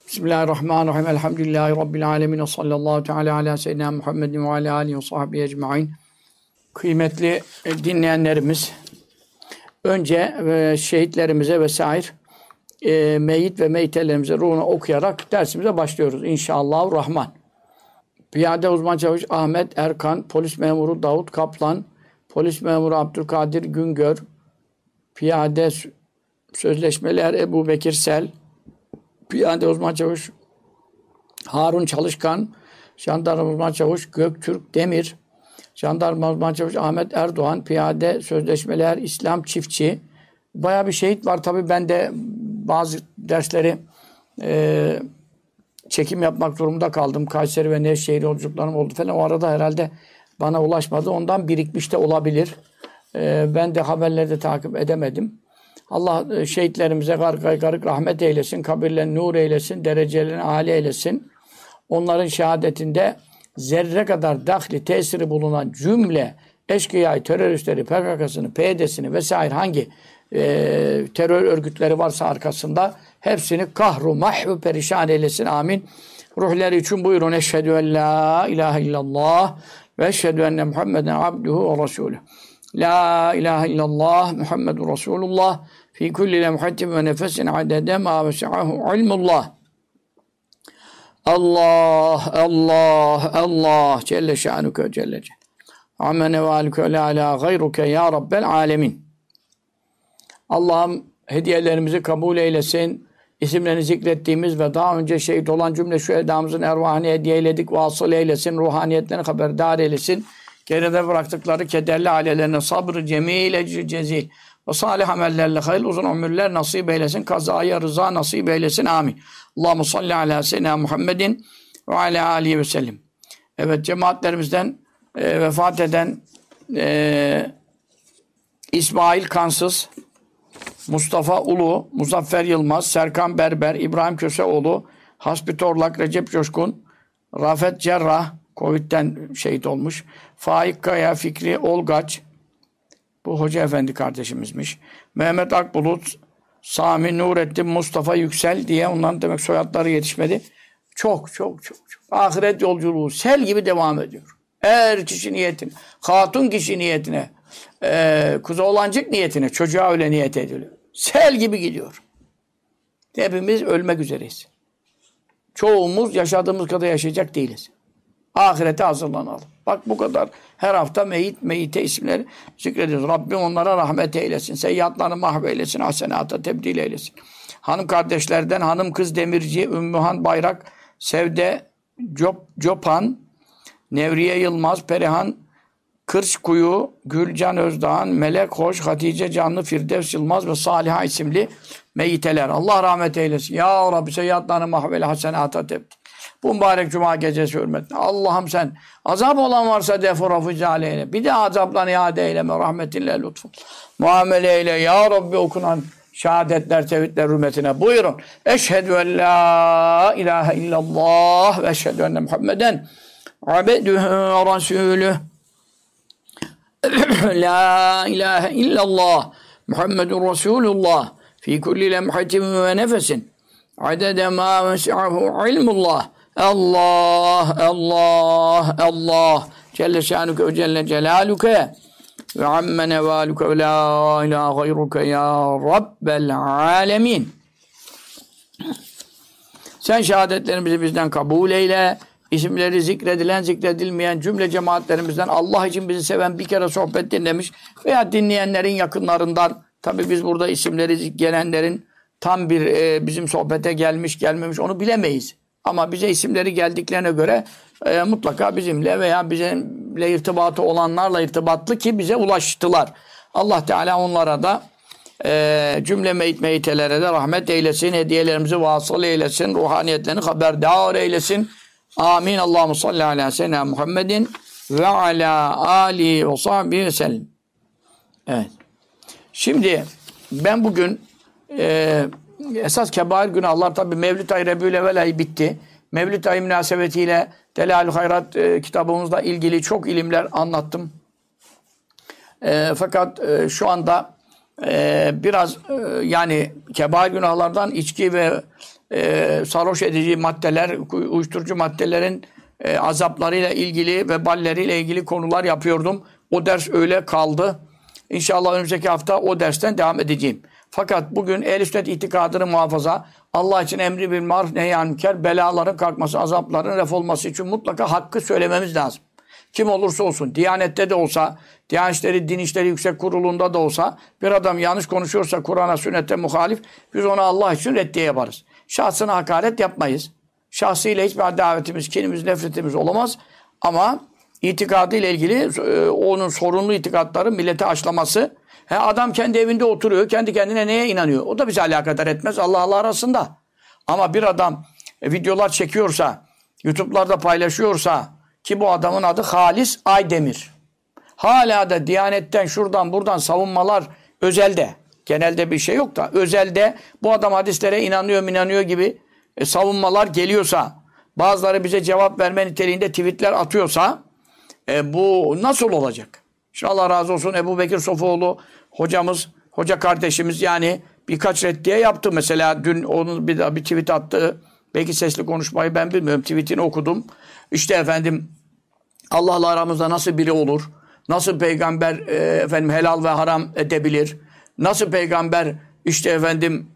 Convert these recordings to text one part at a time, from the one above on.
Bismillahirrahmanirrahim. Elhamdülillahi Rabbil alemin. Sallallahu teala ala seyyidina Muhammedin ve ala alihi ve sahbihi ecma'in. Kıymetli dinleyenlerimiz, önce şehitlerimize vesaire meyyit ve meyitelerimize ruhunu okuyarak dersimize başlıyoruz. İnşallahurrahman. Piyade uzman çavuş Ahmet Erkan, polis memuru Davut Kaplan, polis memuru Abdülkadir Güngör, piyade sözleşmeler Ebu Bekir Sel, piyade uzman çavuş Harun Çalışkan, jandarma uzman çavuş Göktürk Demir, jandarma uzman çavuş Ahmet Erdoğan, piyade sözleşmeler İslam Çiftçi. Bayağı bir şehit var. Tabii ben de bazı dersleri çekim yapmak durumunda kaldım. Kayseri ve Nevşehir yolculuklarım oldu falan. O arada herhalde bana ulaşmadı. Ondan birikmiş de olabilir. Ben de haberleri de takip edemedim. Allah şehitlerimize garip rahmet eylesin, kabirlerini nur eylesin, derecelerini âli eylesin. Onların şehadetinde zerre kadar dahli, tesiri bulunan cümle eşkıyayı, teröristleri, PKK'sını, PYD'sini vesaire hangi terör örgütleri varsa arkasında hepsini kahru, mahvu, perişan eylesin. Amin. Ruhları için buyurun. Eşhedü en la ilahe illallah ve eşhedü enne Muhammeden abduhu ve resulüh. La ilahe illallah Muhammedun Resulullah fi kulli lemhatin ve nefesin adede ma vese'ahu ilmullah. Allah, Allah, Allah Celle şanuke Celle Celle. Amme nevalüke la ala gayruke ya Rabbel alemin. Allah'ım hediyelerimizi kabul eylesin. İsimlerini zikrettiğimiz ve daha önce şehit olan cümle şühedamızın ervahını hediye eyledik. Vasıl eylesin. Ruhaniyetlerini haberdar eylesin. Geride bıraktıkları kederli ailelerine sabrı cemil, ecri cezil ve salih amellerle hayırlı uzun ömürler nasip eylesin. Kazaya rıza nasip eylesin. Amin. Allahu salli ala seyyidina Muhammedin ve ala alihi ve sellem. Evet, cemaatlerimizden vefat eden İsmail Kansız, Mustafa Ulu, Muzaffer Yılmaz, Serkan Berber, İbrahim Köseoğlu, Hasbi Torlak, Recep Coşkun, Rafet Cerrah, Covid'den şehit olmuş. Faik Kaya, Fikri Olgaç, bu Hoca Efendi kardeşimizmiş. Mehmet Akbulut, Sami Nurettin, Mustafa Yüksel diye onların demek soyadları yetişmedi. Çok. Ahiret yolculuğu sel gibi devam ediyor. Her kişi niyetine, hatun kişi niyetine, kuzu oğlancık niyetine, çocuğa öyle niyet ediliyor. Sel gibi gidiyor. Hepimiz ölmek üzereyiz. Çoğumuz yaşadığımız kadar yaşayacak değiliz. Ahirete hazırlanalım. Bak bu kadar. Her hafta meyite isimleri zikrediyoruz. Rabbim onlara rahmet eylesin. Seyyiatlarını mahveylesin. Hasenata tebdil eylesin. Hanım kardeşlerden hanım kız Demirci, Ümmühan Bayrak, Sevde Copan, Nevriye Yılmaz, Perihan Kırçkuyu, Gülcan Özdağan, Melek Hoş, Hatice Canlı, Firdevs Yılmaz ve Saliha isimli meyiteler. Allah rahmet eylesin. Ya Rabbi seyyiatlarını mahvele hasenata tebdil. Bu mübarek cuma gecesi hürmetine. Allah'ım sen azap olan varsa defurafici aleyhine. Bir de azaplarını iade eyleme. Rahmetinle lütfun. Muamele eyle. Ya Rabbi okunan şehadetler, tevhidler hürmetine. Buyurun. Eşhedü en la ilahe illallah ve eşhedü enne Muhammeden abedühü ve rasulüh. La ilahe illallah Muhammedun Resulullah fi kulli lemhatin ve nefesin adede ma vese'ahu ilmullah. Allah, Allah, Allah Celle şanuke ve Celle celaluke ve amme nevaluke ve la ilahe gayruke ya Rabbel alemin. Sen şehadetlerimizi bizden kabul eyle. İsimleri zikredilen, zikredilmeyen cümle cemaatlerimizden Allah için bizi seven, bir kere sohbet dinlemiş veya dinleyenlerin yakınlarından, tabii biz burada isimleri gelenlerin tam bir bizim sohbete gelmiş gelmemiş onu bilemeyiz. Ama bize isimleri geldiklerine göre mutlaka bizimle veya bizimle irtibatı olanlarla irtibatlı ki bize ulaştılar. Allah Teala onlara da cümle meyitelere de rahmet eylesin, hediyelerimizi vasıl eylesin, ruhaniyetlerini haberdar eylesin. Amin. Allahu salli ala seyyidina Muhammedin ve ala alihi ve sahbihi ve sellem. Evet. Şimdi ben bugün esas kebair günahlar, tabi Mevlid ayı Rebiyülevvel ayı bitti. Mevlid ayı münasebetiyle Delalül Hayrat kitabımızla ilgili çok ilimler anlattım. Fakat şu anda biraz yani kebair günahlardan içki ve sarhoş edici maddeler, uyuşturucu maddelerin azaplarıyla ilgili, veballeriyle ilgili konular yapıyordum. O ders öyle kaldı. İnşallah önümüzdeki hafta o dersten devam edeceğim. Fakat bugün ehl-i sünnet itikadını muhafaza, Allah için emri bil maruf nehyan münker, belaların kalkması, azapların ref olması için mutlaka hakkı söylememiz lazım. Kim olursa olsun, Diyanet'te de olsa, Diyanet İşleri, Din İşleri Yüksek Kurulu'nda da olsa, bir adam yanlış konuşuyorsa Kur'an'a, sünnete muhalif, biz ona Allah için reddiye yaparız. Şahsına hakaret yapmayız. Şahsıyla hiçbir davetimiz, kinimiz, nefretimiz olamaz. Ama itikadıyla ilgili onun sorunlu itikatları millete aşılaması. Adam kendi evinde oturuyor, kendi kendine neye inanıyor? O da bize alakadar etmez Allah'la arasında. Ama bir adam videolar çekiyorsa, YouTube'larda paylaşıyorsa, ki bu adamın adı Halis Aydemir. Hala da Diyanet'ten şuradan buradan savunmalar özelde. Genelde bir şey yok da özelde bu adam hadislere inanıyor gibi savunmalar geliyorsa, bazıları bize cevap verme niteliğinde tweetler atıyorsa bu nasıl olacak? İnşallah Allah razı olsun Ebu Bekir Sofuoğlu hocamız, hoca kardeşimiz yani birkaç reddiye yaptı. Mesela dün onun bir tweet attı. Belki sesli konuşmayı ben bilmiyorum. Tweetini okudum. İşte efendim Allah'la aramızda nasıl biri olur? Nasıl peygamber helal ve haram edebilir? Nasıl peygamber işte efendim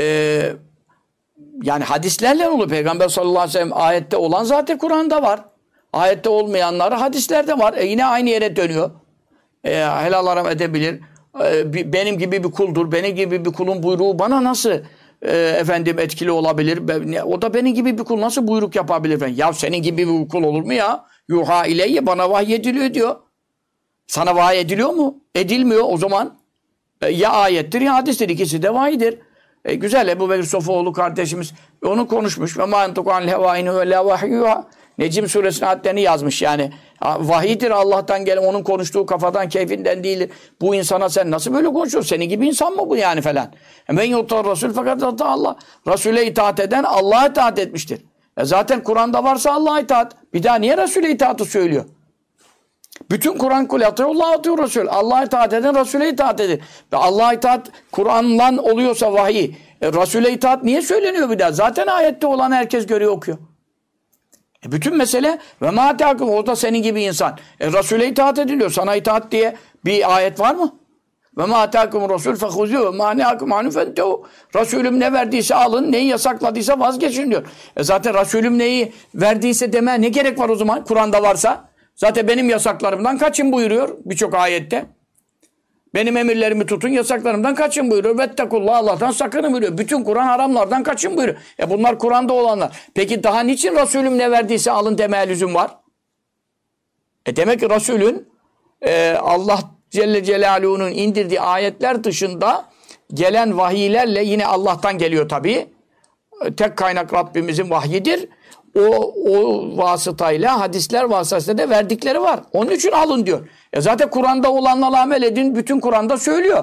yani hadislerle olur. Peygamber sallallahu aleyhi ve sellem ayette olan zaten Kur'an'da var. Ayette olmayanları hadislerde var. Yine aynı yere dönüyor. Helal haram edebilir. Benim gibi bir kuldur. Benim gibi bir kulun buyruğu bana nasıl etkili olabilir? O da benim gibi bir kul nasıl buyruk yapabilir? Efendim? Ya senin gibi bir kul olur mu ya? Yuha ileyye bana vahyediliyor diyor. Sana vahiy ediliyor mu? Edilmiyor. O zaman ya ayettir ya hadistir. İkisi de vahidir. Güzel Ebu Bekir Sofuoğlu kardeşimiz onu konuşmuş. Ve mâ entuku anil hevâine ve lâ vahiyyuha. Necm suresinin ayetlerini yazmış yani. Vahidir Allah'tan gelen, onun konuştuğu kafadan, keyfinden değil. Bu insana sen nasıl böyle konuşuyorsun? Senin gibi insan mı bu yani falan? Men yutar Resul fakat Allah. Resul'e itaat eden Allah'a itaat etmiştir. Zaten Kur'an'da varsa Allah'a itaat. Bir daha niye Resul'e itaatı söylüyor? Bütün Kur'an kul atıyor, Allah atıyor Resul. Allah'a itaat eden Resul'e itaat edin. Ve Allah'a itaat Kur'an'dan oluyorsa vahiy. Resul'e itaat niye söyleniyor bir daha? Zaten ayette olan herkes görüyor, okuyor. Bütün mesele ve ma teakum, o da senin gibi insan. Resul'e itaat ediliyor. Sana itaat diye bir ayet var mı? Ve ma teakum Resul fehuzu ve ma neakum anhu fentehu. Resulüm ne verdiyse alın, neyi yasakladıysa vazgeçin diyor. Zaten Resulüm neyi verdiyse deme ne gerek var o zaman? Kur'an'da varsa. Zaten benim yasaklarımdan kaçın buyuruyor birçok ayette. Benim emirlerimi tutun, yasaklarımdan kaçın buyuruyor. Vettekullah, Allah'tan sakının buyuruyor. Bütün Kur'an haramlardan kaçın buyuruyor. Bunlar Kur'an'da olanlar. Peki daha niçin Resulüm ne verdiyse alın demeye lüzum var? Demek ki Resulün Allah Celle Celaluhu'nun indirdiği ayetler dışında gelen vahiylerle yine Allah'tan geliyor tabii. Tek kaynak Rabbimizin vahyidir. O vasıtayla, hadisler vasıtasıyla da verdikleri var. Onun için alın diyor. Zaten Kur'an'da olanlarla amel edin. Bütün Kur'an'da söylüyor.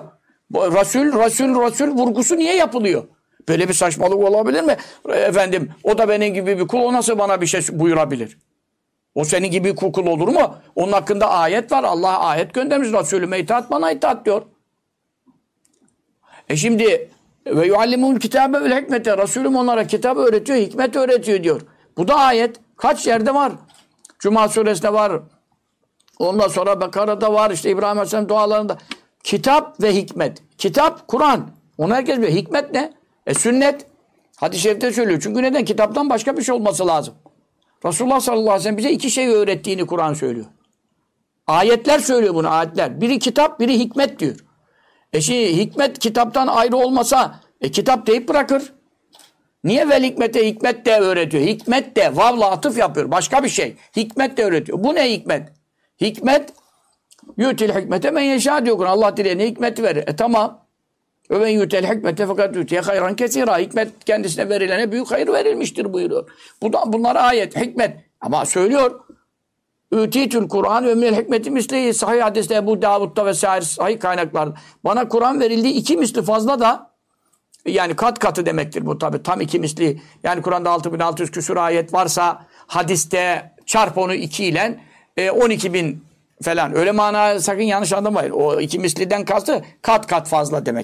Resul vurgusu niye yapılıyor? Böyle bir saçmalık olabilir mi? O da benim gibi bir kul. O nasıl bana bir şey buyurabilir? O senin gibi bir kul olur mu? Onun hakkında ayet var. Allah ayet göndermiş. Resulüme itaat, bana itaat diyor. Şimdi ve yuallimul kitabe vel hikmete. Resulüm onlara kitabı öğretiyor, hikmet öğretiyor diyor. Bu da ayet. Kaç yerde var? Cuma suresinde var. Ondan sonra Bakara'da var. İşte İbrahim Aleyhisselam dualarında. Kitap ve hikmet. Kitap, Kur'an. Onu herkes biliyor. Hikmet ne? Sünnet. Hadis-i şerifte söylüyor. Çünkü neden? Kitaptan başka bir şey olması lazım. Resulullah sallallahu aleyhi ve sellem bize iki şey öğrettiğini Kur'an söylüyor. Ayetler söylüyor bunu, ayetler. Biri kitap, biri hikmet diyor. Şimdi hikmet kitaptan ayrı olmasa kitap deyip bırakır. Niye vel hikmete, hikmet de öğretiyor? Hikmet de vavla atıf yapıyor. Başka bir şey. Hikmet de öğretiyor. Bu ne hikmet? Hikmet yu'til hikmete men yeşâ diyor. Allah dileyene hikmet verir. Tamam. Ve men yu'til hikmete fakat yu'tiye hayran kesira. Hikmet kendisine verilene büyük hayır verilmiştir buyuruyor. Bunlar ayet, hikmet. Ama söylüyor. Ütitül Kur'an ve minel hikmeti misli sahih hadiste Ebu Davud'da ve sahih kaynaklarda. Bana Kur'an verildiği iki misli fazla da yani kat katı demektir bu tabi. Tam iki misli. Yani Kur'an'da 6600 küsur ayet varsa hadiste çarp onu 2 ile 12.000 falan. Öyle mana sakın yanlış anlamayın. O iki misliden kastı kat kat fazla demek yani.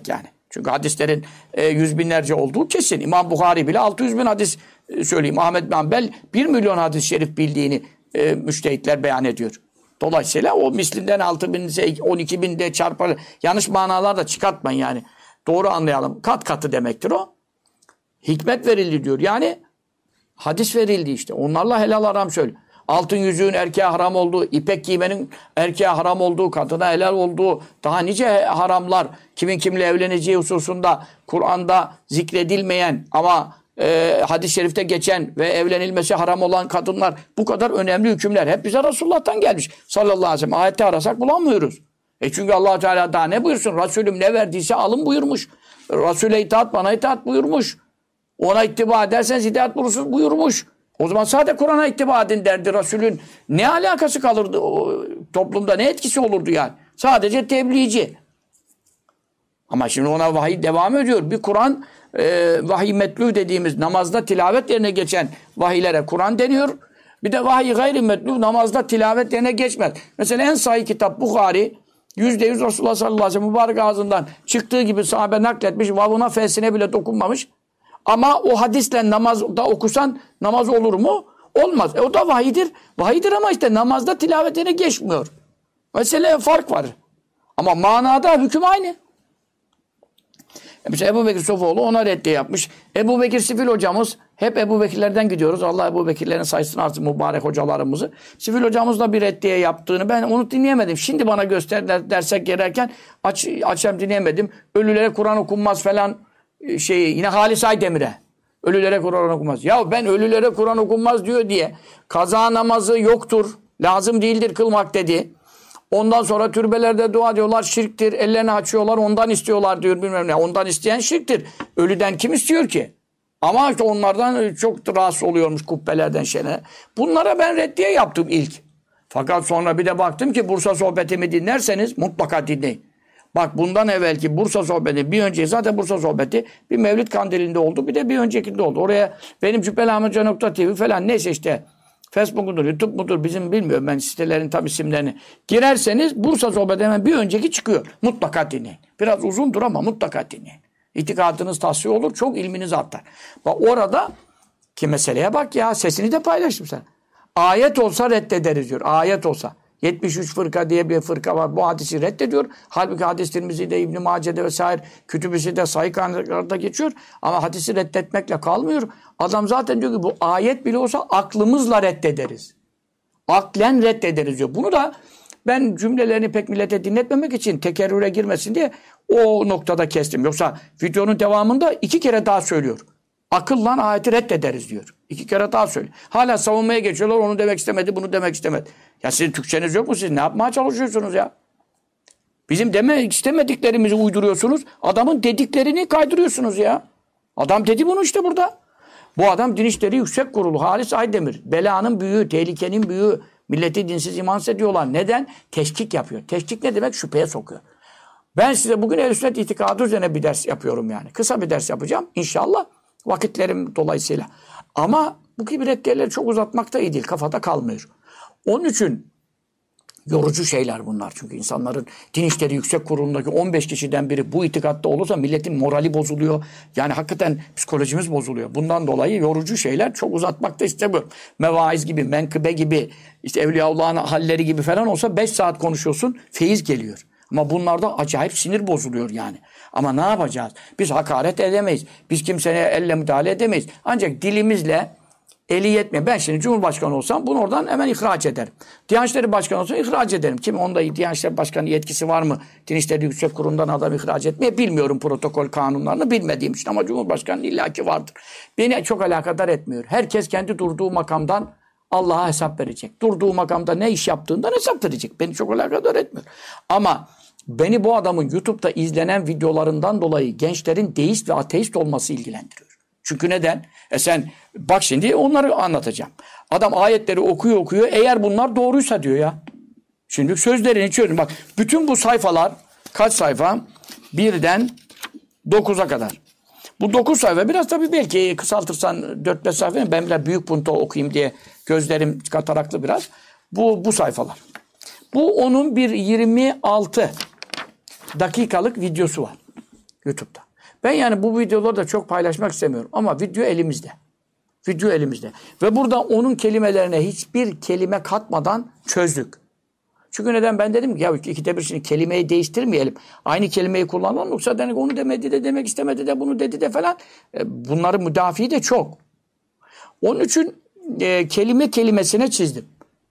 Çünkü hadislerin 100 binlerce olduğu kesin. İmam Bukhari bile 600 bin hadis söyleyeyim. Ahmed bin Hanbel 1 milyon hadis-i şerif bildiğini müştehitler beyan ediyor. Dolayısıyla o mislinden 6 bin, 12 bin de çarpar. Yanlış manalar da çıkartmayın yani. Doğru anlayalım. Kat katı demektir o. Hikmet verildi diyor. Yani hadis verildi işte. Onlarla helal haram söylüyor. Altın yüzüğün erkeğe haram olduğu, ipek giymenin erkeğe haram olduğu, kadına helal olduğu, daha nice haramlar, kimin kimle evleneceği hususunda Kur'an'da zikredilmeyen ama hadis-i şerifte geçen ve evlenilmesi haram olan kadınlar, bu kadar önemli hükümler hep bize Resulullah'tan gelmiş. Sallallahu aleyhi ve sellem. Ayette arasak bulamıyoruz. Çünkü Allah Teala daha ne buyursun? Resulüm ne verdiyse alın buyurmuş. Resul'e itaat, bana itaat buyurmuş. Ona ittiba ederseniz hidayet bulursunuz buyurmuş. O zaman sadece Kur'an'a ittiba edin derdi. Resulün ne alakası kalırdı o toplumda, ne etkisi olurdu yani? Sadece tebliğci. Ama şimdi ona vahiy devam ediyor. Bir Kur'an, vahiy metlu dediğimiz namazda tilavet yerine geçen vahiylere Kur'an deniyor. Bir de vahiy gayri metlu namazda tilavet yerine geçmez. Mesela en sahih kitap Bukhari, %100 Resulullah sallallahu aleyhi ve sellem mübarek ağzından çıktığı gibi sahabe nakletmiş. Vavuna fesine bile dokunmamış. Ama o hadisle namazda okusan namaz olur mu? Olmaz. O da vahidir. Vahidir ama işte namazda tilavetine geçmiyor. Mesela fark var. Ama manada hüküm aynı. Mesela Ebu Bekir Sofuoğlu ona reddiye yapmış. Ebu Bekir Sifil hocamız, hep Ebu Bekirlerden gidiyoruz. Allah Ebu Bekirlerin sayısını artırsın mübarek hocalarımızı. Sifil hocamızla bir reddiye yaptığını ben onu dinleyemedim. Şimdi bana göster dersek gereken açam dinleyemedim. Ölülere Kur'an okunmaz falan yine Halis Aydemir'e. Ölülere Kur'an okunmaz. Ya ben ölülere Kur'an okunmaz diyor diye kaza namazı yoktur, lazım değildir kılmak dedi. Ondan sonra türbelerde dua diyorlar, şirktir. Ellerini açıyorlar, ondan istiyorlar diyor bilmem ne. Ondan isteyen şirktir. Ölüden kim istiyor ki? Ama işte onlardan çok rahatsız oluyormuş kubbelerden şeyler. Bunlara ben reddiye yaptım ilk. Fakat sonra bir de baktım ki Bursa sohbetimi dinlerseniz mutlaka dinleyin. Bak bundan evvelki Bursa sohbeti, bir önceki zaten Bursa sohbeti bir Mevlid Kandili'nde oldu, bir de bir öncekinde oldu. Oraya benim cübbelahmethoca.tv falan neyse işte Facebook mudur, YouTube mudur bizim bilmiyorum ben sitelerin tam isimlerini. Girerseniz Bursa sohbeti hemen bir önceki çıkıyor. Mutlaka dinleyin. Biraz uzundur ama mutlaka dinleyin. İtikadınız tahsiye olur, çok ilminiz artar. Bak orada ki meseleye bak ya, sesini de paylaştım sen. Ayet olsa reddederiz diyor. Ayet olsa. 73 fırka diye bir fırka var. Bu hadisi reddediyor. Halbuki hadis Tirmizi'de, İbn-i Mace'de vesaire kütübüsü de sahih kaynaklarda geçiyor. Ama hadisi reddetmekle kalmıyor. Adam zaten diyor ki bu ayet bile olsa aklımızla reddederiz. Aklen reddederiz diyor. Bunu da ben cümlelerini pek millete dinletmemek için tekerrüre girmesin diye o noktada kestim. Yoksa videonun devamında 2 kere daha söylüyor. Akılla ayeti reddederiz diyor. 2 kere daha söylüyor. Hala savunmaya geçiyorlar. Onu demek istemedi, bunu demek istemedi. Ya sizin Türkçeniz yok mu? Siz ne yapmaya çalışıyorsunuz ya? Bizim demek istemediklerimizi uyduruyorsunuz. Adamın dediklerini kaydırıyorsunuz ya. Adam dedi bunu işte burada. Bu adam Din İşleri Yüksek Kurulu Halis Aydemir. Belanın büyüğü, tehlikenin büyüğü. Milleti dinsiz imansız ediyorlar. Neden? Teşkik yapıyor. Teşkik ne demek? Şüpheye sokuyor. Ben size bugün Ehl-i Sünnet itikadı üzerine bir ders yapıyorum yani. Kısa bir ders yapacağım inşallah. Vakitlerim dolayısıyla. Ama bu gibi reddiyeleri çok uzatmak da iyi değil. Kafada kalmıyor. Onun için yorucu şeyler bunlar. Çünkü insanların Din İşleri Yüksek Kurulu'ndaki 15 kişiden biri bu itikatta olursa milletin morali bozuluyor. Yani hakikaten psikolojimiz bozuluyor. Bundan dolayı yorucu şeyler çok uzatmak da istemiyorum. Mevaiz gibi, menkıbe gibi, işte Evliyaullah'ın halleri gibi falan olsa 5 saat konuşuyorsun, feyiz geliyor. Ama bunlarda acayip sinir bozuluyor yani. Ama ne yapacağız? Biz hakaret edemeyiz. Biz kimseye elle müdahale edemeyiz. Ancak dilimizle eli yetmiyor. Ben şimdi Cumhurbaşkanı olsam bunu oradan hemen ihraç ederim. Diyanet İşleri Başkanı olsam ihraç ederim. Kim onda Diyanet İşleri Başkanı yetkisi var mı? Din İşleri Yüksek Kurulu'ndan adam ihraç etmeye bilmiyorum protokol kanunlarını bilmediğim için ama Cumhurbaşkanı illaki vardır. Beni çok alakadar etmiyor. Herkes kendi durduğu makamdan Allah'a hesap verecek. Durduğu makamda ne iş yaptığından hesap verecek. Beni çok alakadar etmiyor. Ama beni bu adamın YouTube'da izlenen videolarından dolayı gençlerin deist ve ateist olması ilgilendiriyor. Çünkü neden? Sen bak şimdi onları anlatacağım. Adam ayetleri okuyor. Eğer bunlar doğruysa diyor ya. Şimdi sözlerini çözün. Bak bütün bu sayfalar kaç sayfa? 1'den 9'a kadar. Bu 9 sayfa biraz tabii belki kısaltırsan 4-5 sayfa. Ben biraz büyük punto okuyayım diye gözlerim kataraklı biraz. Bu sayfalar. Bu onun bir 26 dakikalık videosu var. YouTube'da. Ben yani bu videoları da çok paylaşmak istemiyorum. Ama video elimizde. Video elimizde. Ve burada onun kelimelerine hiçbir kelime katmadan çözdük. Çünkü neden? Ben dedim ki ya ikide bir şimdi kelimeyi değiştirmeyelim. Aynı kelimeyi kullanalım. Yoksa demek onu demedi de demek istemedi de bunu dedi de falan. Bunların müdafi de çok. Onun için kelime kelimesine çizdim.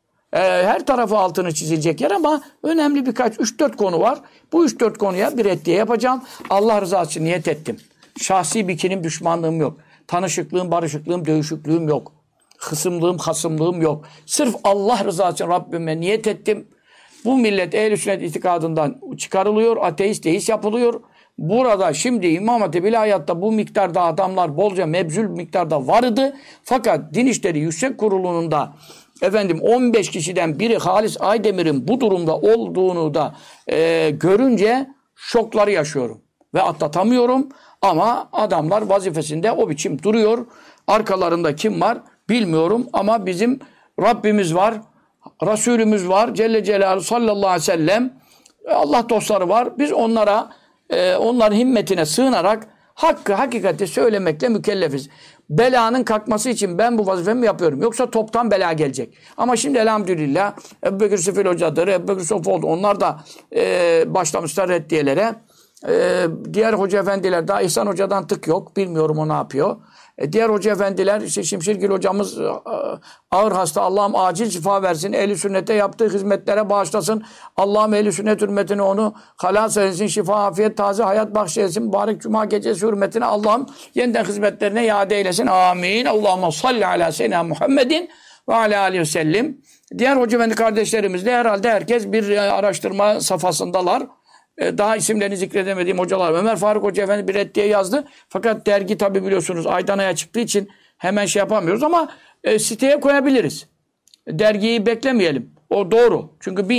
Her tarafı altını çizilecek yer ama önemli birkaç 3-4 konu var. Bu 3-4 konuya bir reddiye yapacağım. Allah rızası için niyet ettim. Şahsi bir kinim, düşmanlığım yok. Tanışıklığım, barışıklığım, dövüşüklüğüm yok. Hısımlığım, hasımlığım yok. Sırf Allah rızası için Rabbime niyet ettim. Bu millet ehl-i sünnet itikadından çıkarılıyor, ateist, deist yapılıyor. Burada şimdi İmam Hatip İlahiyat'ta bu miktarda adamlar bolca mebzul miktarda vardı. Fakat Din İşleri Yüksek Kurulu'nun da 15 kişiden biri Halis Aydemir'in bu durumda olduğunu da görünce şokları yaşıyorum. Ve atlatamıyorum ama adamlar vazifesinde o biçim duruyor. Arkalarında kim var bilmiyorum ama bizim Rabbimiz var, Resulümüz var, Celle Celaluhu sallallahu aleyhi ve sellem, Allah dostları var. Biz onların himmetine sığınarak hakkı, hakikati söylemekle mükellefiz. Belanın kalkması için ben bu vazifemi yapıyorum. Yoksa toptan bela gelecek. Ama şimdi elhamdülillah Ebubekir Sefil Hoca'dır, Ebubekir Sofoğlu onlar da başlamışlar reddiyelere. Diğer hoca efendiler daha İhsan Hoca'dan tık yok. Bilmiyorum o ne yapıyor. Diğer hoca efendiler işte Şimşirgil hocamız ağır hasta. Allah'ım acil şifa versin. Ehl-i sünnete yaptığı hizmetlere bağışlasın. Allah'ım ehl-i sünnet hürmetine onu halas eylesin. Şifa, afiyet, taze hayat bahşeylesin. Mübarek cuma gecesi hürmetine Allah'ım yeniden hizmetlerine iade eylesin. Amin. Allahümme salli ala seyyidina Muhammedin ve ala aleyhi ve sellem. Diğer hoca efendi kardeşlerimiz de herhalde herkes bir araştırma safhasındalar. Daha isimlerini zikredemediğim hocalar. Ömer Faruk Hoca Efendi bir reddiye yazdı. Fakat dergi tabi biliyorsunuz aydan aya çıktığı için hemen şey yapamıyoruz ama siteye koyabiliriz. Dergiyi beklemeyelim. O doğru. Çünkü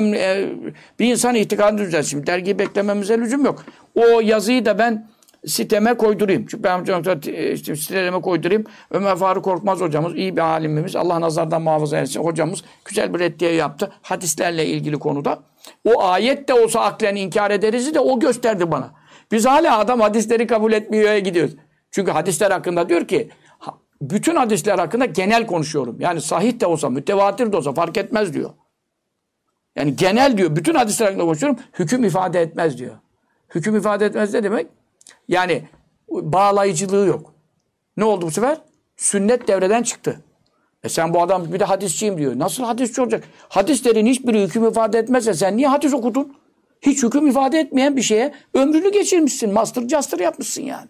bir insan itikadını düzelsin. Şimdi dergiyi beklememize lüzum yok. O yazıyı da ben siteme koydurayım. Çünkü ben işte sitelerime koydurayım. Ömer Faruk Korkmaz hocamız iyi bir alimimiz. Allah nazardan muhafaza etsin. Hocamız güzel bir reddiye yaptı. Hadislerle ilgili konuda. O ayet de olsa aklen inkar ederiz de o gösterdi bana. Biz hala adam hadisleri kabul etmiyor'ya gidiyoruz. Çünkü hadisler hakkında diyor ki bütün hadisler hakkında genel konuşuyorum. Yani sahih de olsa, mütevatir de olsa fark etmez diyor. Yani genel diyor. Bütün hadisler hakkında konuşuyorum. Hüküm ifade etmez diyor. Hüküm ifade etmez ne demek? Yani bağlayıcılığı yok. Ne oldu bu sefer? Sünnet devreden çıktı. Sen bu adam bir de hadisçiyim diyor. Nasıl hadisçi olacak? Hadislerin hiçbiri hüküm ifade etmezse sen niye hadis okudun? Hiç hüküm ifade etmeyen bir şeye ömrünü geçirmişsin. Master caster yapmışsın yani.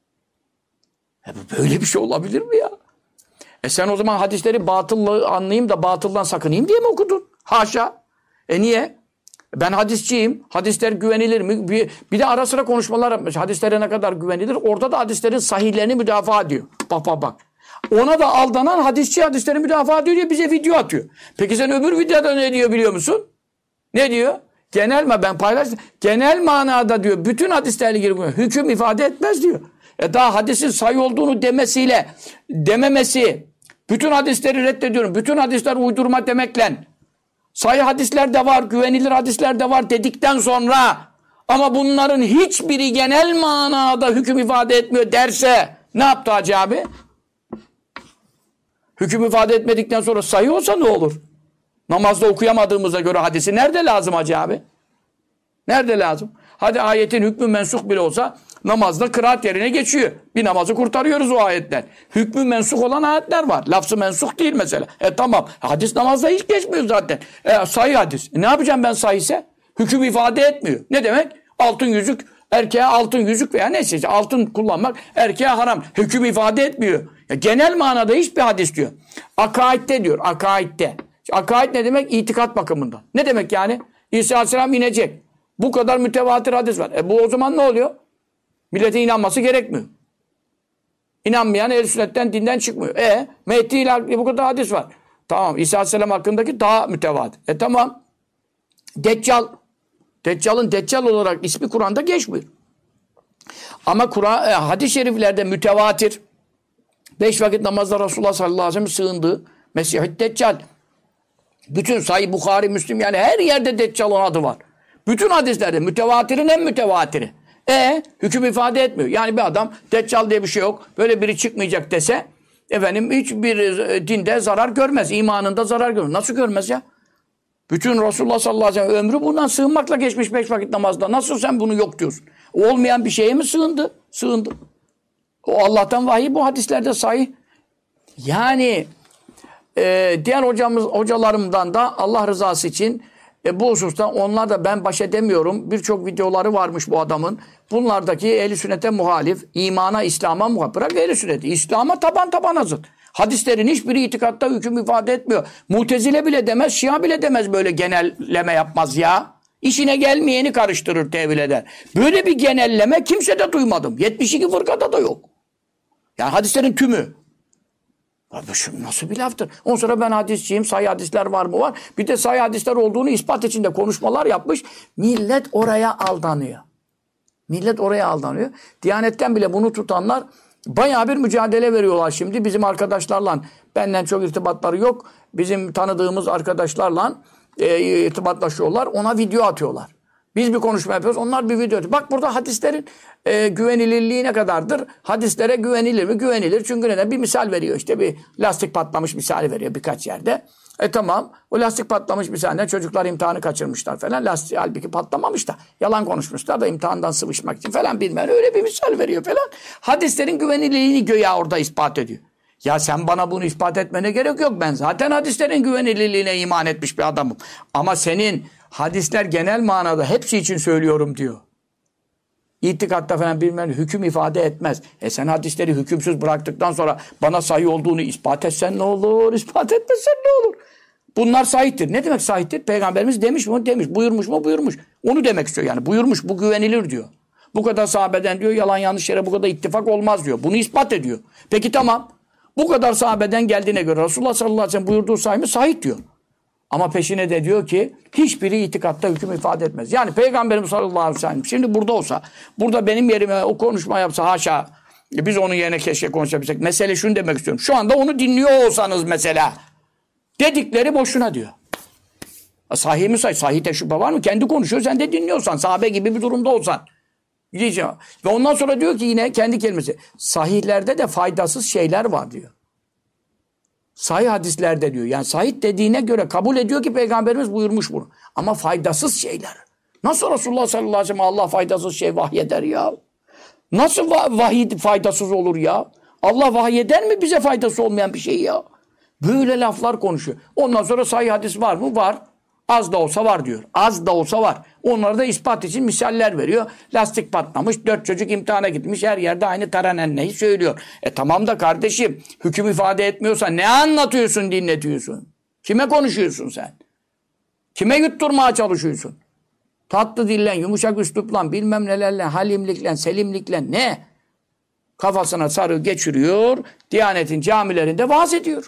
Böyle bir şey olabilir mi ya? Sen o zaman hadisleri batılla anlayayım da batıldan sakınayım diye mi okudun? Haşa. Niye? Ben hadisçiyim. Hadisler güvenilir mi? Bir de ara sıra konuşmalar yapmış. Hadislere ne kadar güvenilir? Orada da hadislerin sahihlerini müdafaa ediyor. Bak. Ona da aldanan hadisçi hadisleri müdafaa ediyor diye bize video atıyor. Peki sen öbür videoda ne diyor biliyor musun? Ne diyor? Ben paylaştım. Genel manada diyor bütün hadislerle ilgili hüküm ifade etmez diyor. Daha hadisin sahih olduğunu dememesi, bütün hadisleri reddediyorum, bütün hadisler uydurma demekle, sahih hadisler de var, güvenilir hadisler de var dedikten sonra ama bunların hiçbiri genel manada hüküm ifade etmiyor derse ne yaptı Hacı abi? Hüküm ifade etmedikten sonra sahih olsa ne olur? Namazda okuyamadığımıza göre hadisi nerede lazım Hacı abi? Nerede lazım? Hadi ayetin hükmü mensuh bile olsa namazda kıraat yerine geçiyor. Bir namazı kurtarıyoruz o ayetten. Hükmü mensuh olan ayetler var. Lafzı mensuh değil mesela. Tamam. Hadis namazda hiç geçmiyor zaten. Sahih hadis. Ne yapacağım ben sahihse? Hüküm ifade etmiyor. Ne demek? Altın yüzük, erkeğe altın yüzük veya neyse işte altın kullanmak erkeğe haram. Hüküm ifade etmiyor. Genel manada hiçbir hadis diyor. Akaid'de diyor. Akaid'de. Akaid ne demek? İtikat bakımından. Ne demek yani? İsa Aleyhisselam inecek. Bu kadar mütevatir hadis var. Bu o zaman ne oluyor? Milletin inanması gerekmiyor. İnanmayan ehl-i sünnetten, dinden çıkmıyor. Mehdi ile bu kadar hadis var. Tamam. İsa Aleyhisselam hakkındaki daha mütevatir. Tamam. Deccal. Deccal'ın Deccal olarak ismi Kur'an'da geçmiyor. Ama hadis-i şeriflerde mütevatir. 5 vakit namazda Resulullah sallallahu aleyhi ve sellem sığındığı Mesih-i Deccal. Bütün Sahih Bukhari, Müslim yani her yerde Deccal'ın adı var. Bütün hadislerde mütevatirin en mütevatiri. Hüküm ifade etmiyor. Yani bir adam Deccal diye bir şey yok. Böyle biri çıkmayacak dese efendim hiçbir dinde zarar görmez. İmanında zarar görmez. Nasıl görmez ya? Bütün Resulullah sallallahu aleyhi ve sellem ömrü bundan sığınmakla geçmiş 5 vakit namazda. Nasıl sen bunu yok diyorsun? Olmayan bir şeye mi sığındı? Sığındı. O Allah'tan vahiy bu hadislerde sahih. Yani diğer hocalarımdan da Allah rızası için bu hususta onlar da ben baş edemiyorum. Birçok videoları varmış bu adamın. Bunlardaki ehl-i sünnete muhalif, imana, İslam'a muhalif. Bırak ehl-i sünneti. İslam'a taban hazır. Hadislerin hiçbiri itikatta hüküm ifade etmiyor. Mutezile bile demez, Şia bile demez böyle genelleme yapmaz ya. İşine gelmeyeni karıştırır, tevil eder. Böyle bir genelleme kimsede duymadım. 72 fırkada da yok. Yani hadislerin tümü. Abi şu nasıl bir laftır? Ondan sonra ben hadisçiyim, sahih hadisler var mı var. Bir de sahih hadisler olduğunu ispat içinde konuşmalar yapmış. Millet oraya aldanıyor. Millet oraya aldanıyor. Diyanetten bile bunu tutanlar bayağı bir mücadele veriyorlar şimdi. Bizim arkadaşlarla, benden çok irtibatları yok. Bizim tanıdığımız arkadaşlarla irtibatlaşıyorlar. Ona video atıyorlar. Biz bir konuşma yapıyoruz. Onlar bir video atıyor. Bak burada hadislerin güvenilirliği ne kadardır? Hadislere güvenilir mi? Güvenilir. Çünkü neden? Bir misal veriyor. İşte bir lastik patlamış misali veriyor birkaç yerde. Tamam. O lastik patlamış misalinden çocuklar imtihanı kaçırmışlar falan. Lastik halbuki patlamamış da. Yalan konuşmuşlar da imtihandan sıvışmak için falan bilmem. Öyle bir misal veriyor falan. Hadislerin güvenilirliğini göya orada ispat ediyor. Ya sen bana bunu ispat etmene gerek yok. Ben zaten hadislerin güvenilirliğine iman etmiş bir adamım. Ama senin hadisler genel manada hepsi için söylüyorum diyor. İtikatta falan bilmem hüküm ifade etmez. Sen hadisleri hükümsüz bıraktıktan sonra bana sahih olduğunu ispat etsen ne olur? İspat etmezsen ne olur? Bunlar sahihtir. Ne demek sahihtir? Peygamberimiz demiş mi? Demiş. Buyurmuş mu? Buyurmuş. Onu demek istiyor yani. Buyurmuş. Bu güvenilir diyor. Bu kadar sahabeden diyor yalan yanlış yere bu kadar ittifak olmaz diyor. Bunu ispat ediyor. Peki tamam. Bu kadar sahabeden geldiğine göre Resulullah sallallahu aleyhi ve sellem buyurduğu sahih mi? Sahih diyor. Ama peşine de diyor ki hiçbiri itikatta hüküm ifade etmez. Yani Peygamberimiz sallallahu aleyhi ve sellem şimdi burada olsa, burada benim yerime o konuşma yapsa haşa, biz onun yerine keşke konuşabilsek. Mesele şunu demek istiyorum. Şu anda onu dinliyor olsanız mesela, dedikleri boşuna diyor. Sahih mi sahih? Sahihte şüphe var mı? Kendi konuşuyor, sen de dinliyorsan, sahabe gibi bir durumda olsan. Diyeceğim. Ve ondan sonra diyor ki yine kendi kelimesi, sahihlerde de faydasız şeyler var diyor. Sahih hadislerde diyor. Yani sahih dediğine göre kabul ediyor ki Peygamberimiz buyurmuş bunu. Ama faydasız şeyler. Nasıl Resulullah sallallahu aleyhi ve sellem Allah faydasız şey vahyeder ya? Nasıl vahiy faydasız olur ya? Allah vahyeder mi bize faydası olmayan bir şey ya? Böyle laflar konuşuyor. Ondan sonra sahih hadis var mı? Var. Az da olsa var diyor. Az da olsa var. Onları da ispat için misaller veriyor. Lastik patlamış, 4 çocuk imtihana gitmiş. Her yerde aynı taranenneyi söylüyor. Tamam da kardeşim, hüküm ifade etmiyorsa ne anlatıyorsun, dinletiyorsun? Kime konuşuyorsun sen? Kime yutturmaya çalışıyorsun? Tatlı dillen, yumuşak üslupla, bilmem nelerle, halimlikle, selimlikle ne? Kafasına sarı geçiriyor. Diyanetin camilerinde vaaz ediyor.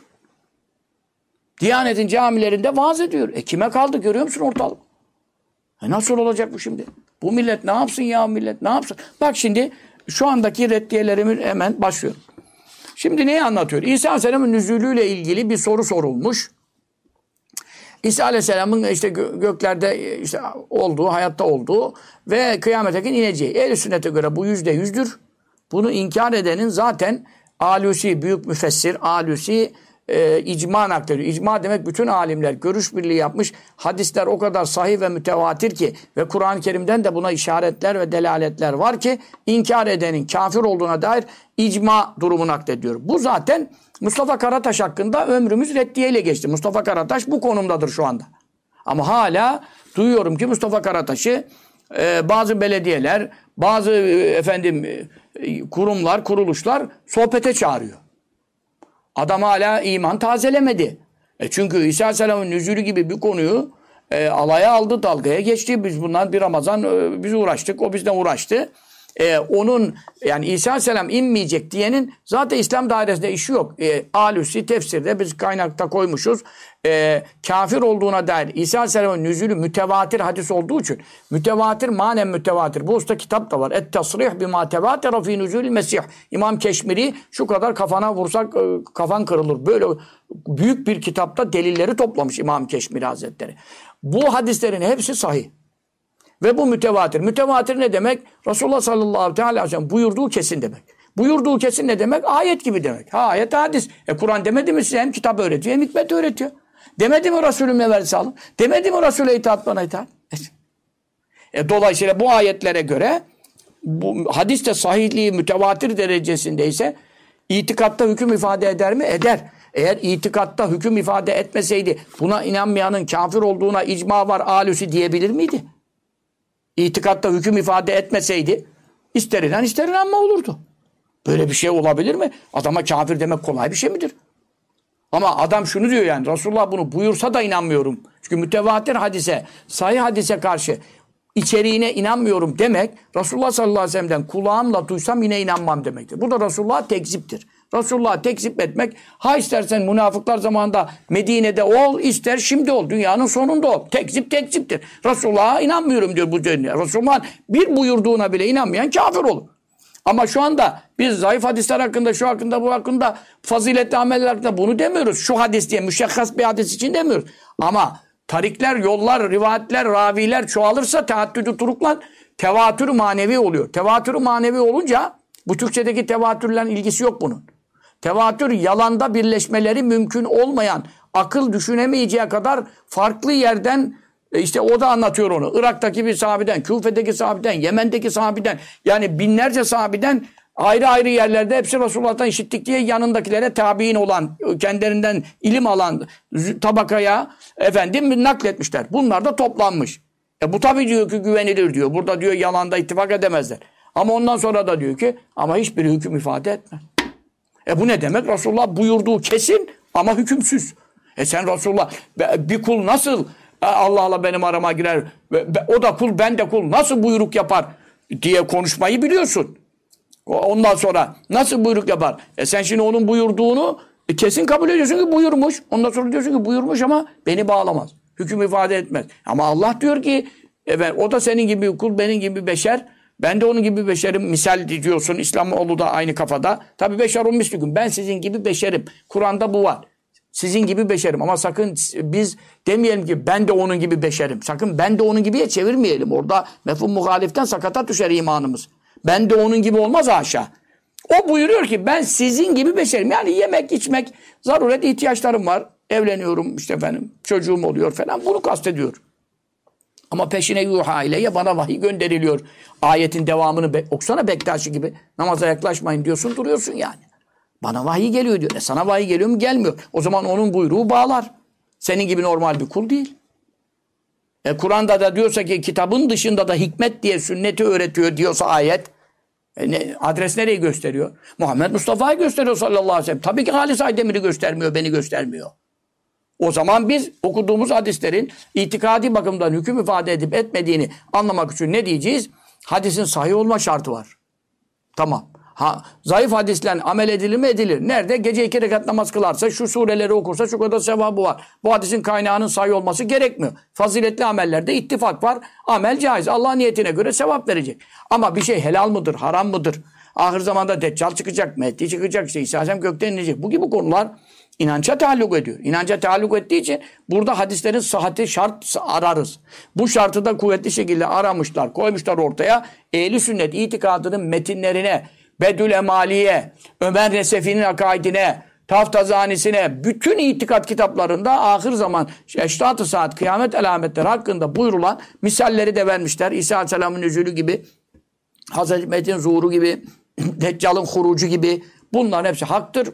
Diyanetin camilerinde vaaz ediyor. Kime kaldı görüyor musun ortalık? Nasıl olacak bu şimdi? Bu millet ne yapsın ya millet ne yapsın? Bak şimdi şu andaki reddiyelerimi hemen başlıyorum. Şimdi neyi anlatıyor? İsa Aleyhisselam'ın nüzulüyle ilgili bir soru sorulmuş. İsa Aleyhisselam'ın işte göklerde işte olduğu, hayatta olduğu ve kıyamete gün ineceği. Ehl-i sünnete göre bu %100'dür. Bunu inkar edenin zaten Alusi, büyük müfessir, Alusi icma naklediyor. İcma demek bütün alimler görüş birliği yapmış. Hadisler o kadar sahih ve mütevatir ki ve Kur'an-ı Kerim'den de buna işaretler ve delaletler var ki inkar edenin kafir olduğuna dair icma durumu naklediyor. Bu zaten Mustafa Karataş hakkında ömrümüz reddiyeyle geçti. Mustafa Karataş bu konumdadır şu anda. Ama hala duyuyorum ki Mustafa Karataş'ı bazı belediyeler, bazı kurumlar, kuruluşlar sohbete çağırıyor. Adam hala iman tazelemedi. Çünkü İsa Aleyhisselam'ın nüzulü gibi bir konuyu alaya aldı, dalgaya geçti. Biz bundan bir Ramazan biz uğraştık, o bizden uğraştı. Onun yani İsa Aleyhisselam inmeyecek diyenin zaten İslam dairesinde işi yok. Alusi tefsirde biz kaynakta koymuşuz. Kafir olduğuna dair İsa Aleyhisselam'ın nüzulü mütevatir hadis olduğu için mütevatir manen mütevatir. Bu usta kitap da var. Et-tasrih bima tevatera fi nüzulil mesih. İmam Keşmiri şu kadar kafana vursak kafan kırılır. Böyle büyük bir kitapta delilleri toplamış İmam Keşmiri Hazretleri. Bu hadislerin hepsi sahih. Ve bu mütevatir. Mütevatir ne demek? Resulullah sallallahu aleyhi ve sellem buyurduğu kesin demek. Buyurduğu kesin ne demek? Ayet gibi demek. Ha, ayet hadis. Kur'an demedi mi size hem kitap öğretiyor hem hikmet öğretiyor. Demedi mi Resulüm evvelsi alın? Demedi mi Resul'e itaat bana itaat? Dolayısıyla bu ayetlere göre bu hadis de sahihliği mütevatir derecesindeyse itikatta hüküm ifade eder mi? Eder. Eğer itikatta hüküm ifade etmeseydi buna inanmayanın kafir olduğuna icma var alüsü diyebilir miydi? İtikatta hüküm ifade etmeseydi ister inan ister inanma olurdu. Böyle bir şey olabilir mi? Adama kafir demek kolay bir şey midir? Ama adam şunu diyor yani Resulullah bunu buyursa da inanmıyorum. Çünkü mütevatir hadise, sahih hadise karşı içeriğine inanmıyorum demek Resulullah sallallahu aleyhi ve sellem'den kulağımla duysam yine inanmam demektir. Bu da Resulullah'a tekziptir. Resulullah'a tekzip etmek ha istersen münafıklar zamanında Medine'de ol ister şimdi ol. Dünyanın sonunda ol. Tekzip tekziptir. Resulullah'a inanmıyorum diyor bu dünya. Resulullah'ın bir buyurduğuna bile inanmayan kafir olur. Ama şu anda biz zayıf hadisler hakkında, şu hakkında, bu hakkında, faziletli ameller hakkında bunu demiyoruz. Şu hadis diye müşahhas bir hadis için demiyoruz. Ama tarikler, yollar, rivayetler, raviler çoğalırsa teaddüdü turuklan tevatür manevi oluyor. Tevatür manevi olunca bu Türkçedeki tevatürlerin ilgisi yok bunun. Tevatür yalanda birleşmeleri mümkün olmayan, akıl düşünemeyeceği kadar farklı yerden işte o da anlatıyor onu. Irak'taki bir sahabeden, Küfe'deki sahabeden, Yemen'deki sahabeden yani binlerce sahabeden ayrı ayrı yerlerde hepsi Resulullah'tan işittik diye yanındakilere tabiin olan, kendilerinden ilim alan tabakaya nakletmişler. Bunlar da toplanmış. Bu tabii diyor ki güvenilir diyor. Burada diyor yalanda ittifak edemezler. Ama ondan sonra da diyor ki ama hiçbir hüküm ifade etmez. Bu ne demek? Resulullah buyurduğu kesin ama hükümsüz. Sen Resulullah bir kul nasıl Allah'la benim arama girer, o da kul ben de kul nasıl buyruk yapar diye konuşmayı biliyorsun. Ondan sonra nasıl buyruk yapar? Sen şimdi onun buyurduğunu kesin kabul ediyorsun ki buyurmuş. Ondan sonra diyorsun ki buyurmuş ama beni bağlamaz. Hüküm ifade etmez. Ama Allah diyor ki o da senin gibi kul, benim gibi beşer. Ben de onun gibi beşerim. Misal diyorsun. İslamoğlu da aynı kafada. Tabi beşerun mislüküm. Ben sizin gibi beşerim. Kur'an'da bu var. Sizin gibi beşerim. Ama sakın biz demeyelim ki ben de onun gibi beşerim. Sakın ben de onun gibiye çevirmeyelim. Orada mefhum muhaliften sakata düşer imanımız. Ben de onun gibi olmaz haşa. O buyuruyor ki ben sizin gibi beşerim. Yani yemek, içmek, zaruret ihtiyaçlarım var. Evleniyorum işte çocuğum oluyor falan. Bunu kastediyor. Ama peşine yuha ileyye bana vahiy gönderiliyor. Ayetin devamını okusana Bektaşi gibi. Namaza yaklaşmayın diyorsun duruyorsun yani. Bana vahiy geliyor diyor. Sana vahiy geliyor mu? Gelmiyor. O zaman onun buyruğu bağlar. Senin gibi normal bir kul değil. Kur'an'da da diyorsa ki kitabın dışında da hikmet diye sünneti öğretiyor diyorsa ayet. Adres nereyi gösteriyor? Muhammed Mustafa'yı gösteriyor sallallahu aleyhi ve sellem. Tabii ki Halis Aydemir'i göstermiyor, beni göstermiyor. O zaman biz okuduğumuz hadislerin itikadi bakımdan hüküm ifade edip etmediğini anlamak için ne diyeceğiz? Hadisin sahih olma şartı var. Tamam. Zayıf hadisle amel edilir mi? Edilir. Nerede? Gece 2 rekat namaz kılarsa, şu sureleri okursa şu kadar sevabı var. Bu hadisin kaynağının sahih olması gerekmiyor. Faziletli amellerde ittifak var. Amel caiz. Allah niyetine göre sevap verecek. Ama bir şey helal mıdır? Haram mıdır? Ahir zamanda Deccal çıkacak. Mehdi çıkacak. İsa Aleyhisselam gökten inecek. Bu gibi konular İnanca taalluk ediyor. İnanca taalluk ettiği için burada hadislerin sıhhati şart ararız. Bu şartı da kuvvetli şekilde aramışlar, koymuşlar ortaya. Ehl-i sünnet itikadının metinlerine, Bedül Emaliye, Ömer Nesefi'nin akaidine, Taftazanisine, bütün itikat kitaplarında ahir zaman, eşrat-ı saat, kıyamet alametleri hakkında buyurulan misalleri de vermişler. İsa Aleyhisselam'ın nüzulü gibi, Hazreti Mehdi'nin zuhuru gibi, Deccal'ın hurucu gibi bunların hepsi haktır.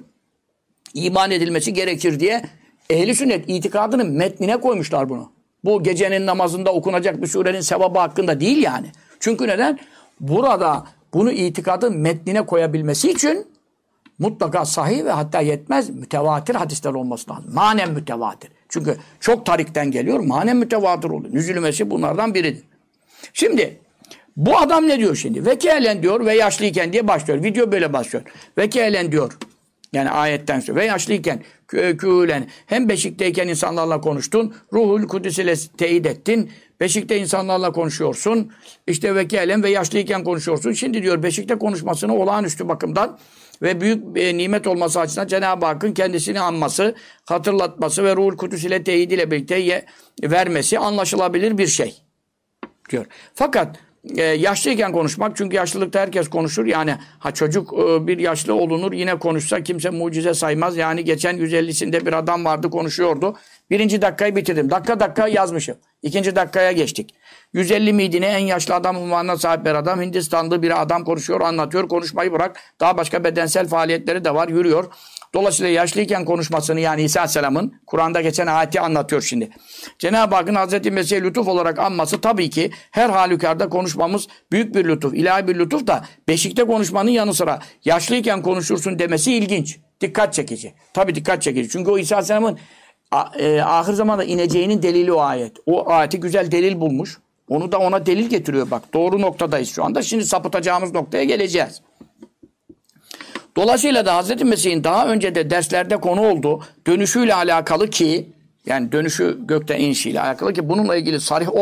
İman edilmesi gerekir diye ehl-i sünnet itikadının metnine koymuşlar bunu. Bu gecenin namazında okunacak bir surenin sevabı hakkında değil yani. Çünkü neden? Burada bunu itikadın metnine koyabilmesi için mutlaka sahih ve hatta yetmez mütevatir hadisler olması lazım. Manen mütevatir. Çünkü çok tarikten geliyor. Manen mütevatir oluyor. Nüzülümesi bunlardan biridir. Şimdi bu adam ne diyor şimdi? Vekelen diyor ve yaşlıyken diye başlıyor. Video böyle başlıyor. Vekelen diyor. Yani ayetten sonra ve yaşlıyken kühülen hem beşikteyken insanlarla konuştun. Ruhul Kudüs ile teyit ettin. Beşikte insanlarla konuşuyorsun. İşte vekelen ve yaşlıyken konuşuyorsun. Şimdi diyor beşikte konuşmasını olağanüstü bakımdan ve büyük nimet olması açısından Cenab-ı Hakk'ın kendisini anması, hatırlatması ve Ruhul Kudüs ile teyit ile birlikte vermesi anlaşılabilir bir şey. diyor. Fakat yaşlıyken konuşmak, çünkü yaşlılıkta herkes konuşur. Yani çocuk bir yaşlı olunur, yine konuşsa kimse mucize saymaz. Yani geçen 150'sinde bir adam vardı, konuşuyordu. Birinci dakikayı bitirdim. Dakika yazmışım. İkinci dakikaya geçtik. 150 miydi ne, en yaşlı adam unvanına sahip bir adam. Hindistanlı bir adam konuşuyor, anlatıyor. Konuşmayı bırak. Daha başka bedensel faaliyetleri de var, yürüyor. Dolayısıyla yaşlıyken konuşmasını, yani İsa Aleyhisselam'ın Kur'an'da geçen ayeti anlatıyor şimdi. Cenab-ı Hakk'ın Hazreti Mesih'e lütuf olarak anması, tabii ki her halükarda konuşmamız büyük bir lütuf. İlahi bir lütuf da beşikte konuşmanın yanı sıra yaşlıyken konuşursun demesi ilginç. Dikkat çekici. Tabii dikkat çekici. Çünkü o İsa Aleyhisselam'ın ahir zamanda ineceğinin delili o ayet. O ayeti güzel delil bulmuş. Onu da ona delil getiriyor bak. Doğru noktadayız şu anda. Şimdi sapıtacağımız noktaya geleceğiz. Dolayısıyla da Hz. Mesih'in daha önce de derslerde konu olduğu dönüşüyle alakalı ki, yani dönüşü gökten inişiyle alakalı ki, bununla ilgili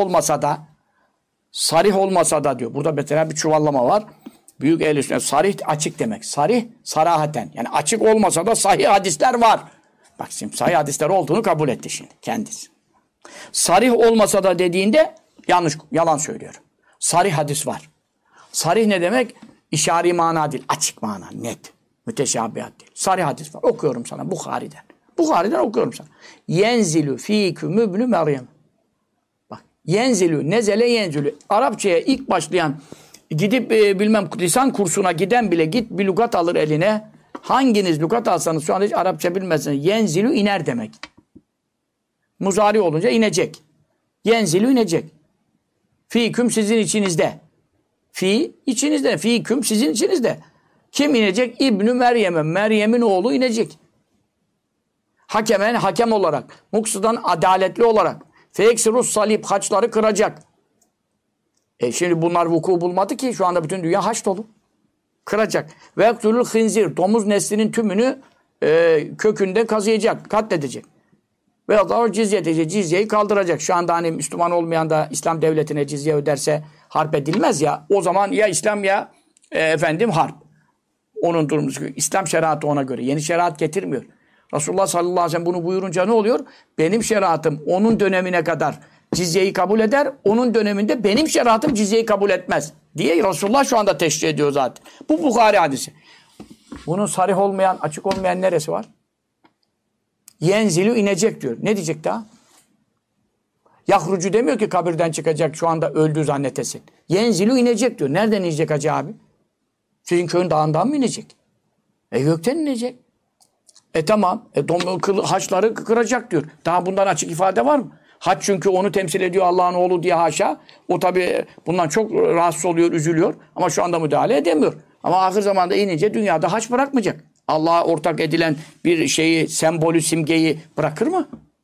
sarih olmasa da diyor. Burada mesela bir çuvallama var. Büyük ehl-i sünnet, sarih açık demek. Sarih sarahaten. Yani açık olmasa da sahih hadisler var. Bak şimdi sahih hadisler olduğunu kabul etti şimdi kendisi. Sarih olmasa da dediğinde yalan söylüyor. Sarih hadis var. Sarih ne demek? İşari mana değil, açık mana, net. Müteşabihat değil. Sarih hadis var. Okuyorum sana Bukhari'den. Bukhari'den okuyorum sana. Yenzilü fîküm ibnü Meryem. Bak, yenzilü, nezele yenzilü. Arapçaya ilk başlayan, gidip lisan kursuna giden bile git bir lügat alır eline. Hanginiz lügat alsanız şu anda hiç Arapça bilmezsiniz. Yenzilü iner demek. Muzari olunca inecek. Yenzilü inecek. Fîküm sizin içinizde. Fi içinizde. Fîküm sizin içinizde. Kim inecek? İbnü Meryem'e. Meryem'in oğlu inecek. Hakemen, hakem olarak. Muksıdan adaletli olarak. Feyeksirus salib, haçları kıracak. Şimdi bunlar vuku bulmadı ki. Şu anda bütün dünya haç dolu. Kıracak. Ve yaktulul hınzir, domuz neslinin tümünü kökünde kazıyacak, katledecek. Ve Allah cizye edecek, cizyeyi kaldıracak. Şu anda hani Müslüman olmayan da İslam devletine cizye öderse harp edilmez ya. O zaman ya İslam ya harp. Onun durumu. İslam şeriatı ona göre. Yeni şeriat getirmiyor. Resulullah sallallahu aleyhi ve sellem bunu buyurunca ne oluyor? Benim şeriatım onun dönemine kadar cizyeyi kabul eder. Onun döneminde benim şeriatım cizyeyi kabul etmez diye Resulullah şu anda teşrih ediyor zaten. Bu Bukhari hadisi. Bunun sarih olmayan, açık olmayan neresi var? Yenzilü inecek diyor. Ne diyecek daha? Yahrucu demiyor ki kabirden çıkacak, şu anda öldü zannetesin. Yenzilü inecek diyor. Nereden inecek hacı abi? Sizin köyün dağından mı inecek? Gökten inecek. Tamam. Haçları kıracak diyor. Daha bundan açık ifade var mı? Haç çünkü onu temsil ediyor, Allah'ın oğlu diye haşa. O tabi bundan çok rahatsız oluyor, üzülüyor. Ama şu anda müdahale edemiyor. Ama ahir zamanda inince dünyada haç bırakmayacak. Allah'a ortak edilen bir şeyi, sembolü, simgeyi bırakır mı?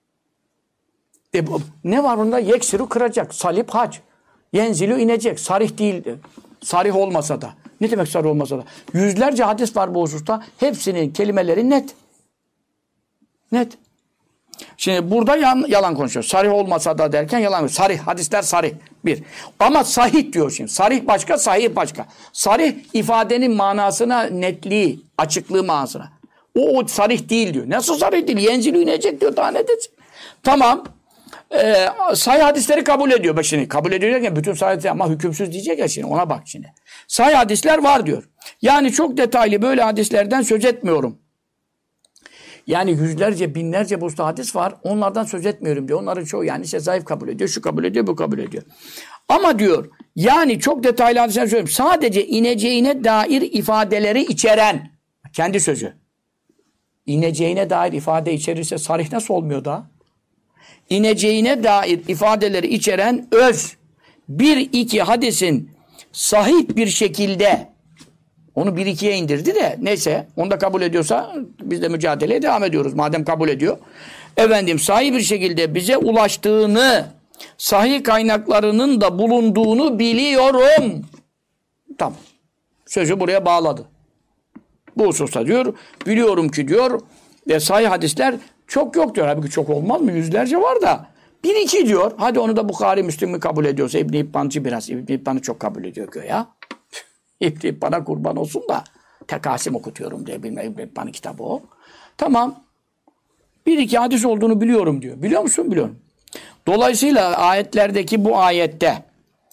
Ne var bunda? Yeksiru kıracak. Salip hac. Yenzilü inecek. Sarih değil. Sarih olmasa da. Ne demek sarih olmasa da? Yüzlerce hadis var bu hususta. Hepsinin kelimeleri net. Net. Şimdi burada yalan konuşuyor. Sarih olmasa da derken yalan konuşuyor. Sarih. Hadisler sarih. Bir. Ama sahih diyor şimdi. Sarih başka, sahih başka. Sarih ifadenin manasına, netliği, açıklığı manasına. O sarih değil diyor. Nasıl sarih değil? Yenzilü inecek diyor. Daha ne desin? Tamam. Sahih hadisleri kabul ediyor. Bak şimdi kabul ediyor derken bütün sahih hadisleri, ama hükümsüz diyecek ya şimdi, ona bak şimdi. Sahih hadisler var diyor. Yani çok detaylı böyle hadislerden söz etmiyorum. Yani yüzlerce, binlerce bu hadis var. Onlardan söz etmiyorum diyor. Onların çoğu yani zayıf kabul ediyor. Şu kabul ediyor, bu kabul ediyor. Ama diyor yani çok detaylı hadisler söylüyorum. Sadece ineceğine dair ifadeleri içeren, kendi sözü. İneceğine dair ifade içerirse sarih nasıl olmuyor daha? İneceğine dair ifadeleri içeren bir iki hadisin sahih bir şekilde, onu bir ikiye indirdi de neyse, onu da kabul ediyorsa biz de mücadeleye devam ediyoruz madem kabul ediyor. Sahih bir şekilde bize ulaştığını, sahih kaynaklarının da bulunduğunu biliyorum. Tamam. Sözü buraya bağladı. Bu hususta diyor, biliyorum ki diyor, sahih hadisler çok yok diyor. Halbuki çok olmaz mı? Yüzlerce var da. Bir iki diyor. Hadi onu da Bukhari, Müslim'i kabul ediyorsa, İbn-i İbbancı biraz. İbn-i İbban'ı çok kabul ediyor ya. İbn-i İbban'a kurban olsun da Tekasim okutuyorum diye, bilmem İbn-i İbban'ın kitabı o. Tamam. Bir iki hadis olduğunu biliyorum diyor. Biliyor musun? Biliyorum. Dolayısıyla ayetlerdeki bu ayette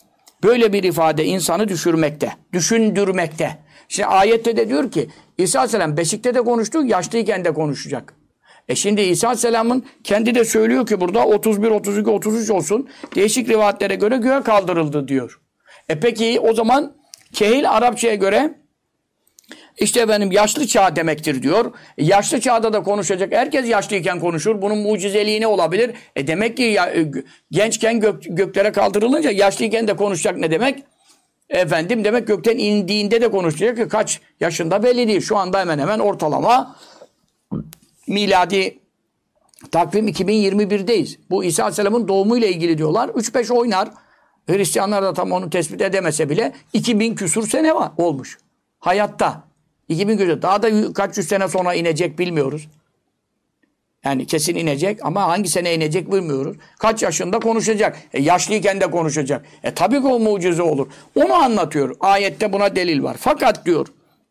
Böyle bir ifade insanı düşürmekte, düşündürmekte. Şimdi ayette de diyor ki İsa Aleyhisselam beşikte de konuştu, yaşlıyken de konuşacak. Şimdi İsa Aleyhisselam'ın kendi de söylüyor ki burada 31, 32, 33 olsun. Değişik rivayetlere göre göğe kaldırıldı diyor. Peki o zaman kehil Arapçaya göre işte benim yaşlı çağ demektir diyor. Yaşlı çağda da konuşacak. Herkes yaşlıyken konuşur. Bunun mucizeliği ne olabilir? Demek ki gençken göklere kaldırılınca yaşlıyken de konuşacak ne demek? Efendim demek gökten indiğinde de konuşacak ki kaç yaşında belli değil. Şu anda hemen hemen ortalama miladi takvim 2021'deyiz. Bu İsa Aleyhisselam'ın doğumuyla ilgili diyorlar. 3-5 oynar. Hristiyanlar da tam onu tespit edemese bile 2000 küsur sene var olmuş. Hayatta. 2000 küsur. Daha da kaç yüz sene sonra inecek bilmiyoruz. Yani kesin inecek ama hangi sene inecek bilmiyoruz. Kaç yaşında konuşacak. Yaşlıyken de konuşacak. Tabii ki o mucize olur. Onu anlatıyor. Ayette buna delil var. Fakat diyor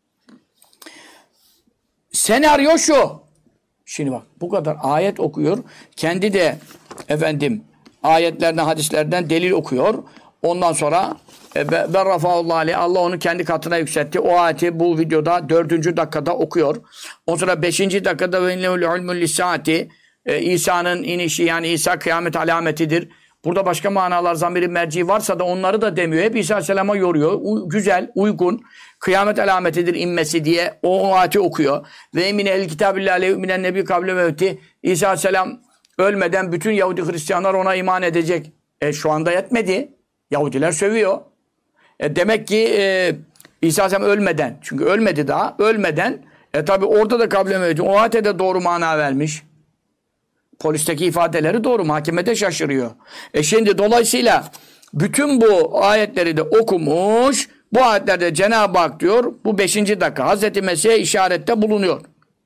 senaryo şu. Şimdi bak bu kadar ayet okuyor. Kendi de efendim ayetlerden, hadislerden delil okuyor. Ondan sonra ben rafa'ullah aleyh, Allah onu kendi katına yükseltti. O ayeti bu videoda 4. dakikada okuyor. Ondan sonra 5. dakikada ve innehul ilmul lisaati, İsa'nın inişi, yani İsa kıyamet alametidir. Burada başka manalar, zamiri merci varsa da onları da demiyor. Hep İsa Aleyhisselam'a yoruyor. Güzel, uygun. Kıyamet alametidir inmesi diye o ayeti okuyor. Ve emine el kitabillahi aleyhi minen nebi kable mevti. İsa Aleyhisselam ölmeden bütün Yahudi Hristiyanlar ona iman edecek. Şu anda yetmedi. Yahudiler sövüyor. Demek ki İsa Aleyhisselam ölmeden, çünkü ölmedi daha, ölmeden tabi orada da kable mevti. O ayete de doğru mana vermiş. Polisteki ifadeleri doğru. Mahkemede şaşırıyor. Şimdi dolayısıyla bütün bu ayetleri de okumuş. Bu ayetlerde Cenab-ı Hak diyor, bu 5. dakika Hazreti Mesih'e işarette bulunuyor.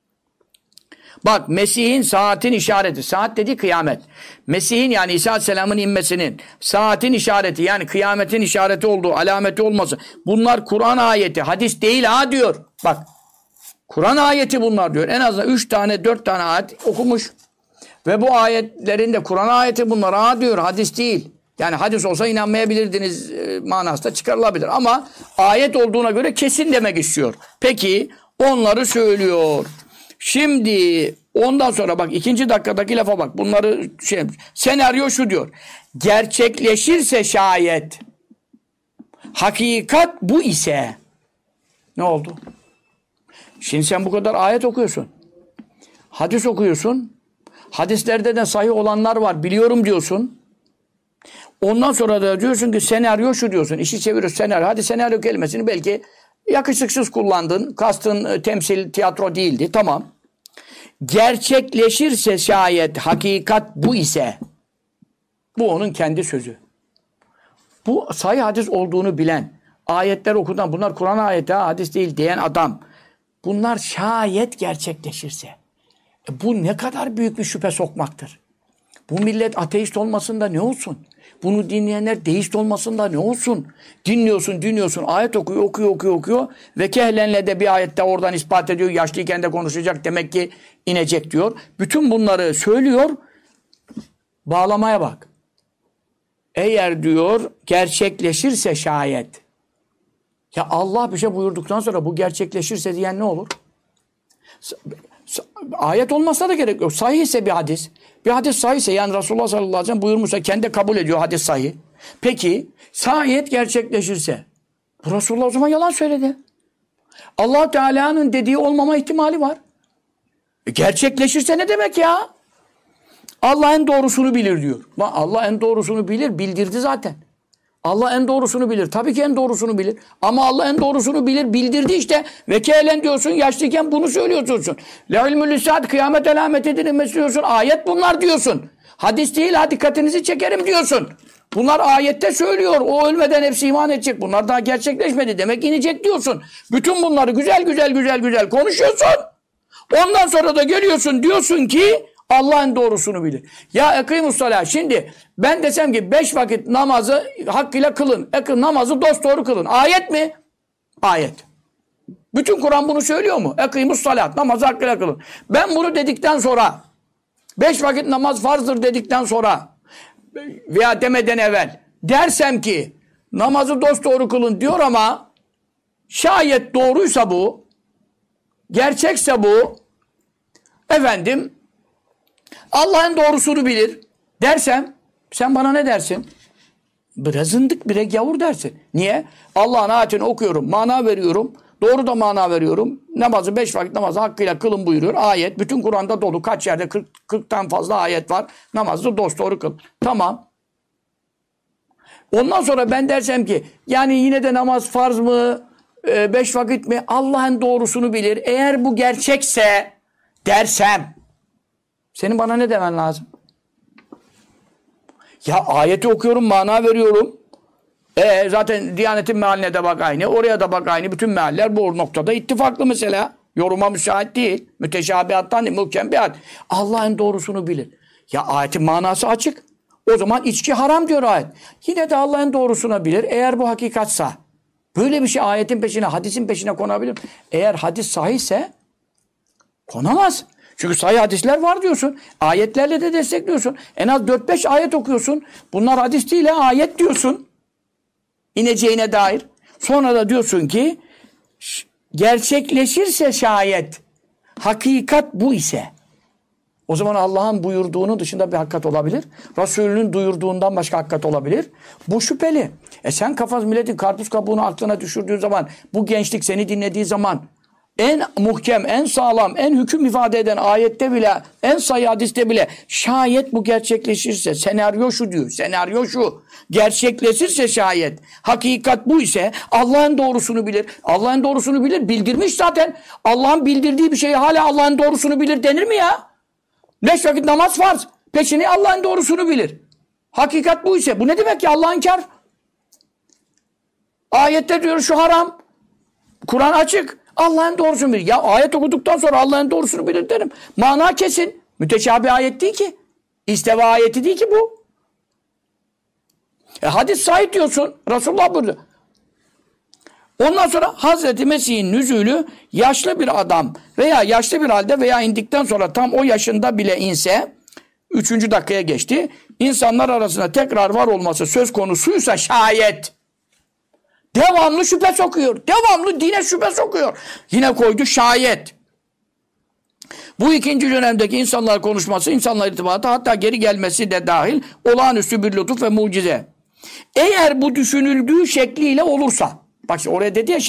Bak Mesih'in saatin işareti. Saat dedi kıyamet. Mesih'in yani İsa Aleyhisselam'ın inmesinin saatin işareti, yani kıyametin işareti olduğu, alameti olması. Bunlar Kur'an ayeti. Hadis değil ha diyor. Bak Kur'an ayeti bunlar diyor. En azından 3 tane 4 tane ayet okumuş. Ve bu ayetlerinde Kur'an ayeti bunlar ha diyor. Hadis değil. Yani hadis olsa inanmayabilirdiniz manasında çıkarılabilir. Ama ayet olduğuna göre kesin demek istiyor. Peki onları söylüyor. Şimdi ondan sonra bak 2. dakikadaki lafa bak. Bunları senaryo şu diyor. Gerçekleşirse şayet hakikat bu ise ne oldu? Şimdi sen bu kadar ayet okuyorsun. Hadis okuyorsun. Hadislerde de sahih olanlar var. Biliyorum diyorsun. Ondan sonra da diyorsun ki senaryo şu diyorsun. İşi çeviriyorsun senaryo. Hadi senaryo kelimesini belki yakışıksız kullandın. Kastın temsil, tiyatro değildi. Tamam. Gerçekleşirse şayet hakikat bu ise, bu onun kendi sözü. Bu sahih hadis olduğunu bilen, ayetler okudan, bunlar Kur'an ayeti hadis değil diyen adam, bunlar şayet gerçekleşirse, bu ne kadar büyük bir şüphe sokmaktır. Bu millet ateist olmasın da ne olsun? Bunu dinleyenler deist olmasın da ne olsun? Dinliyorsun, ayet okuyor ve kehlenle de bir ayette oradan ispat ediyor. Yaşlıyken de konuşacak, demek ki inecek diyor. Bütün bunları söylüyor. Bağlamaya bak. Eğer diyor gerçekleşirse şayet. Ya Allah bir şey buyurduktan sonra bu gerçekleşirse diyen ne olur? Ayet olmasına da gerek yok. Sahih ise bir hadis. Bir hadis sahihse, yani Resulullah sallallahu aleyhi ve sellem buyurmuşsa kendi kabul ediyor, hadis sahih. Peki sahih gerçekleşirse bu Resulullah o zaman yalan söyledi. Allah Teala'nın dediği olmama ihtimali var. Gerçekleşirse ne demek ya? Allah en doğrusunu bilir diyor. Allah en doğrusunu bilir, bildirdi zaten. Allah en doğrusunu bilir. Tabii ki en doğrusunu bilir. Ama Allah en doğrusunu bilir, bildirdi işte. Vekelen diyorsun, yaşlıyken bunu söylüyorsun. La ilmü lisaat, kıyamet alametidir diyorsun. Ayet bunlar diyorsun. Hadis değil, ha dikkatinizi çekerim diyorsun. Bunlar ayette söylüyor. O ölmeden hepsi iman edecek. Bunlar daha gerçekleşmedi. Demek inecek diyorsun. Bütün bunları güzel konuşuyorsun. Ondan sonra da geliyorsun diyorsun ki Allah en doğrusunu bilir. Ya ekîmü's-salâh. Şimdi ben desem ki 5 vakit namazı hakkıyla kılın. Namazı dosdoğru kılın. Ayet mi? Ayet. Bütün Kur'an bunu söylüyor mu? Ekîmü's-salâh. Namazı hakkıyla kılın. Ben bunu dedikten sonra 5 vakit namaz farzdır dedikten sonra veya demeden evvel dersem ki namazı dosdoğru kılın diyor ama şayet doğruysa bu, gerçekse bu, efendim Allah'ın doğrusunu bilir dersem sen bana ne dersin? Biraz zındık, biraz gavur dersin. Niye? Allah'ın ayetini okuyorum, mana veriyorum. Doğru da mana veriyorum. Namazı 5 vakit namazı hakkıyla kılın buyuruyor. Ayet bütün Kur'an'da dolu. Kaç yerde 40'tan fazla ayet var. Namazı dosdoğru kıl. Tamam. Ondan sonra ben dersem ki yani yine de namaz farz mı? 5 vakit mi? Allah'ın doğrusunu bilir. Eğer bu gerçekse dersem senin bana ne demen lazım? Ya ayeti okuyorum, mana veriyorum. Zaten Diyanet'in mealine de bak aynı, oraya da bak aynı. Bütün mealler bu noktada ittifaklı mesela. Yoruma müsait değil. Müteşabihattan değil, muhkembihat. Allah'ın doğrusunu bilir. Ya ayetin manası açık. O zaman içki haram diyor ayet. Yine de Allah'ın doğrusunu bilir. Eğer bu hakikatsa. Böyle bir şey ayetin peşine, hadisin peşine konabilir. Eğer hadis sahihse konamaz. Çünkü sahih hadisler var diyorsun. Ayetlerle de destekliyorsun. En az 4-5 ayet okuyorsun. Bunlar hadis değil, ayet diyorsun. İneceğine dair. Sonra da diyorsun ki gerçekleşirse şayet hakikat bu ise o zaman Allah'ın buyurduğunun dışında bir hakikat olabilir. Resulünün duyurduğundan başka hakikat olabilir. Bu şüpheli. Sen milletin karpuz kabuğunu aklına düşürdüğün zaman bu gençlik seni dinlediği zaman en muhkem, en sağlam, en hüküm ifade eden ayette bile, en sayı hadiste bile şayet bu gerçekleşirse, senaryo şu diyor, senaryo şu, gerçekleşirse şayet, hakikat bu ise Allah'ın doğrusunu bilir. Allah'ın doğrusunu bilir, bildirmiş zaten. Allah'ın bildirdiği bir şeyi hala Allah'ın doğrusunu bilir denir mi ya? 5 vakit namaz farz, peşini Allah'ın doğrusunu bilir. Hakikat bu ise, bu ne demek ki Allah'ın kar? Ayette diyor şu haram, Kur'an açık. Allah'ın doğrusunu bilir. Ya ayet okuduktan sonra Allah'ın doğrusunu bilir derim. Mana kesin. Müteşabih ayet değil ki. İsteva ayeti değil ki bu. Hadis sahih diyorsun. Resulullah buyurdu. Ondan sonra Hazreti Mesih'in nüzulü yaşlı bir adam veya yaşlı bir halde veya indikten sonra tam o yaşında bile inse 3. dakikaya geçti. İnsanlar arasında tekrar var olması söz konusuysa şayet devamlı şüphe sokuyor. Devamlı dine şüphe sokuyor. Yine koydu şayet. Bu ikinci dönemdeki insanlar konuşması, insanlar irtibatı hatta geri gelmesi de dahil olağanüstü bir lütuf ve mucize. Eğer bu düşünüldüğü şekliyle olursa, bak şimdi oraya dedi ya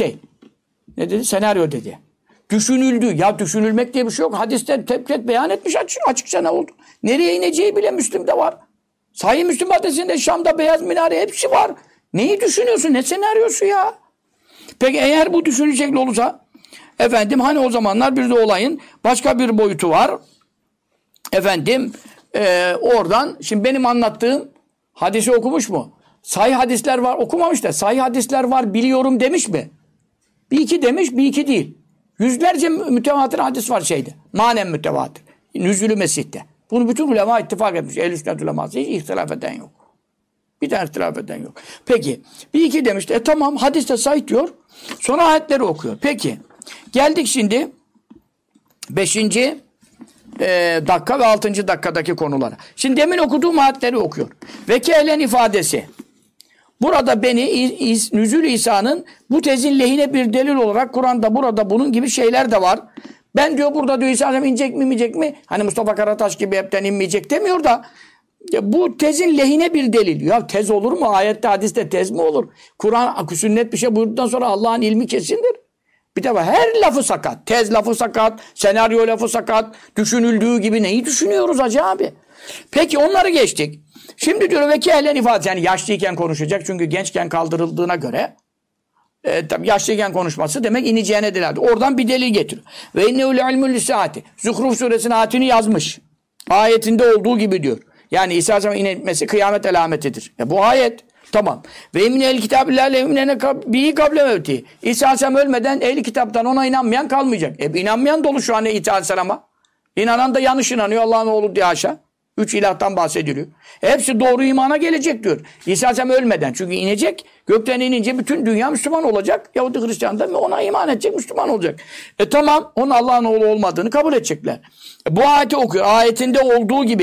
ne dedi? Senaryo dedi. Düşünüldü. Ya düşünülmek diye bir şey yok. Hadiste tebrik beyan etmiş açıkça ne oldu. Nereye ineceği bile Müslim'de var. Sahih Müslim hadisinde Şam'da beyaz minare hepsi var. Neyi düşünüyorsun? Ne senaryosu ya? Peki eğer bu düşünce şekli olursa efendim hani o zamanlar bir de olayın başka bir boyutu var. Efendim oradan şimdi benim anlattığım hadisi okumuş mu? Sahih hadisler var okumamış da sahih hadisler var biliyorum demiş mi? Bir iki demiş bir iki değil. Yüzlerce mütevatir hadis var şeyde. Manen mütevatir. Nüzülü Mesih'te. Bunu bütün ulema ittifak etmiş. Ehl-i sünnet uleması hiç ihtilaf eden yok. Bir tane ihtilaf eden yok. Peki. Bir iki demişti. Tamam hadiste sahih diyor. Sonra ayetleri okuyor. Peki. Geldik şimdi 5. dakika ve 6. dakikadaki konulara. Şimdi demin okuduğum ayetleri okuyor. Ve kehlen ifadesi. Burada Nüzül İsa'nın bu tezin lehine bir delil olarak Kur'an'da burada bunun gibi şeyler de var. Ben diyor burada diyor İsa Aleyhisselam inecek mi inmeyecek mi? Hani Mustafa Karataş gibi hepten inmeyecek demiyor da bu tezin lehine bir delil. Ya tez olur mu? Ayette hadiste tez mi olur? Kur'an sünnet bir şey buyurduktan sonra Allah'ın ilmi kesindir. Bir de her lafı sakat. Tez lafı sakat, senaryo lafı sakat, düşünüldüğü gibi neyi düşünüyoruz hacı abi? Peki onları geçtik. Şimdi diyor ve ki ehlen ifade yani yaşlıyken konuşacak çünkü gençken kaldırıldığına göre tabii yaşlıyken konuşması demek ineceğine delildi. Oradan bir delil getiriyor. Ve innehu ilmul lisaati. Zuhruf suresinin ayetini yazmış. Ayetinde olduğu gibi diyor. Yani İsa Aleyhisselam'ın inmesi kıyamet alametidir. Bu ayet. Tamam. Ve emine el kitabillâle emine bihi kable mevti. İsa Aleyhisselam ölmeden ehli kitaptan ona inanmayan kalmayacak. İnanmayan dolu şu an İsa Aleyhisselam'a. İnanan da yanlış inanıyor Allah'ın oğlu diye haşa. 3 ilahtan bahsediliyor. Hepsi doğru imana gelecek diyor. İsa Aleyhisselam ölmeden. Çünkü inecek. Gökten inince bütün dünya Müslüman olacak. Yahudi Hristiyan da ona iman edecek, Müslüman olacak. Tamam. Onun Allah'ın oğlu olmadığını kabul edecekler. Bu ayeti okuyor. Ayetinde olduğu gibi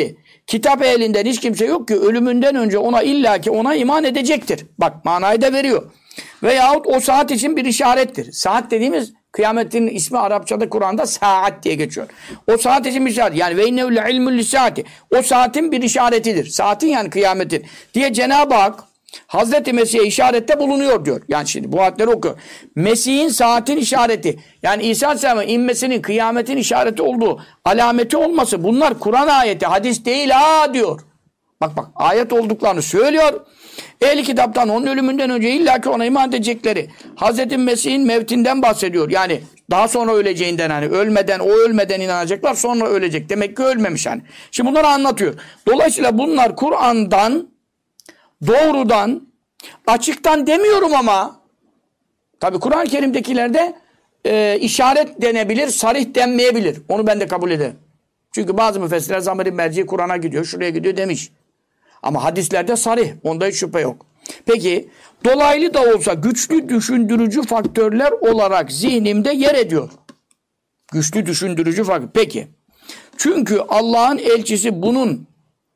Kitap ehlinden hiç kimse yok ki ölümünden önce ona illaki ona iman edecektir. Bak manayı da veriyor. Veyahut o saat için bir işarettir. Saat dediğimiz kıyametin ismi Arapçada Kur'an'da saat diye geçiyor. O saat için bir işaret. Yani ve innehu le ilmul lisaati. O saatin bir işaretidir. Saatin yani kıyametin diye Cenab-ı Hak Hazreti Mesih'e işarette bulunuyor diyor. Yani şimdi bu ayetleri okuyor. Mesih'in saatin işareti. Yani İsa Aleyhisselam'ın inmesinin kıyametin işareti olduğu alameti olması. Bunlar Kur'an ayeti. Hadis değil ha diyor. Bak ayet olduklarını söylüyor. Ehli kitaptan onun ölümünden önce illaki ona iman edecekleri Hazreti Mesih'in mevtinden bahsediyor. Yani daha sonra öleceğinden hani ölmeden inanacaklar sonra ölecek. Demek ki ölmemiş hani. Şimdi bunları anlatıyor. Dolayısıyla bunlar Kur'an'dan doğrudan açıktan demiyorum ama tabi Kur'an-ı Kerim'dekilerde işaret denebilir, sarih denmeyebilir. Onu ben de kabul ederim. Çünkü bazı müfessirler zamir-i merci Kur'an'a gidiyor, şuraya gidiyor demiş. Ama hadislerde sarih. Onda hiç şüphe yok. Peki dolaylı da olsa güçlü düşündürücü faktörler olarak zihnimde yer ediyor. Güçlü düşündürücü faktör. Peki. Çünkü Allah'ın elçisi bunun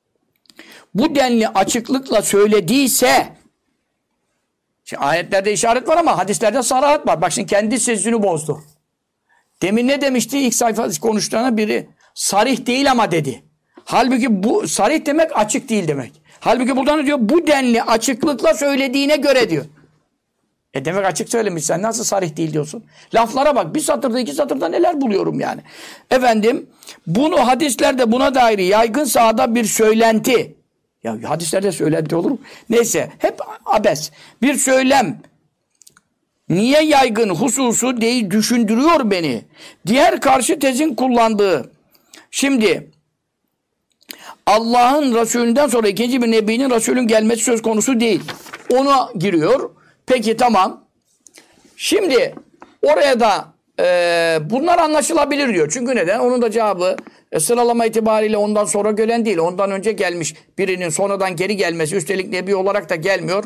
bu denli açıklıkla söylediyse şimdi ayetlerde işaret var ama hadislerde sarahat var. Bak şimdi kendi sözünü bozdu. Demin ne demişti ilk sayfa konuştuğuna biri? Sarih değil ama dedi. Halbuki bu sarih demek açık değil demek. Halbuki burada ne diyor? Bu denli açıklıkla söylediğine göre diyor. Demek açık söylemiş sen nasıl sarih değil diyorsun? Laflara bak bir satırda iki satırda neler buluyorum yani. Efendim bunu hadislerde buna dair yaygın sahada bir söylenti. Ya hadislerde söylenti olur mu? Neyse hep abes. Bir söylem. Niye yaygın hususu değil düşündürüyor beni. Diğer karşı tezin kullandığı. Şimdi Allah'ın Resulünden sonra ikinci bir nebinin Resulün gelmesi söz konusu değil. Ona giriyor. Peki tamam. Şimdi oraya da bunlar anlaşılabilir diyor. Çünkü neden? Onun da cevabı sıralama itibariyle ondan sonra gelen değil. Ondan önce gelmiş birinin sonradan geri gelmesi. Üstelik nebi olarak da gelmiyor.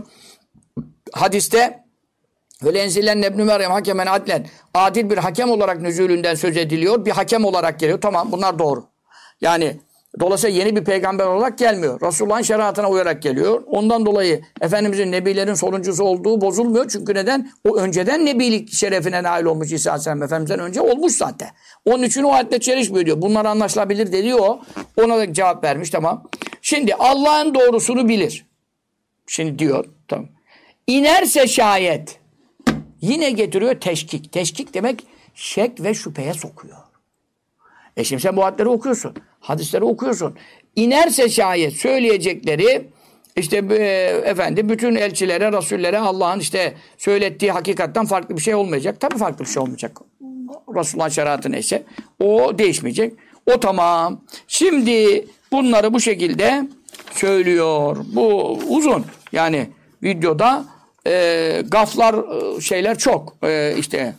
Hadiste ve lenzilen nebnü Meryem hakemen adlen. Adil bir hakem olarak nüzulünden söz ediliyor. Bir hakem olarak geliyor. Tamam bunlar doğru. Yani dolayısıyla yeni bir peygamber olarak gelmiyor. Resulullah'ın şeriatına uyarak geliyor. Ondan dolayı Efendimizin nebilerin sonuncusu olduğu bozulmuyor. Çünkü neden? O önceden nebilik şerefine nail olmuş İsa Aleyhisselam Efendimiz'den önce olmuş zaten. Onun için o ayetle çelişmiyor diyor. Bunlar anlaşılabilir dedi o. Ona da cevap vermiş tamam. Şimdi Allah'ın doğrusunu bilir. Şimdi diyor tamam. İnerse şayet yine getiriyor teşkik. Teşkik demek şek ve şüpheye sokuyor. Şimdi sen bu ayetleri okuyorsun. Hadisleri okuyorsun. İnerse şayet söyleyecekleri işte efendim bütün elçilere, rasullere Allah'ın işte söylettiği hakikatten farklı bir şey olmayacak. Tabii farklı bir şey olmayacak. Resulullah'ın şeriatı neyse o değişmeyecek. O tamam. Şimdi bunları bu şekilde söylüyor. Bu uzun. Yani videoda gaflar şeyler çok. İşte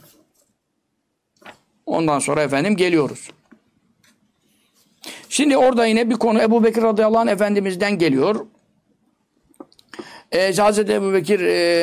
ondan sonra efendim geliyoruz. Şimdi orada yine bir konu Ebu Bekir radıyallahu anh Efendimiz'den geliyor. Hazreti Ebu Bekir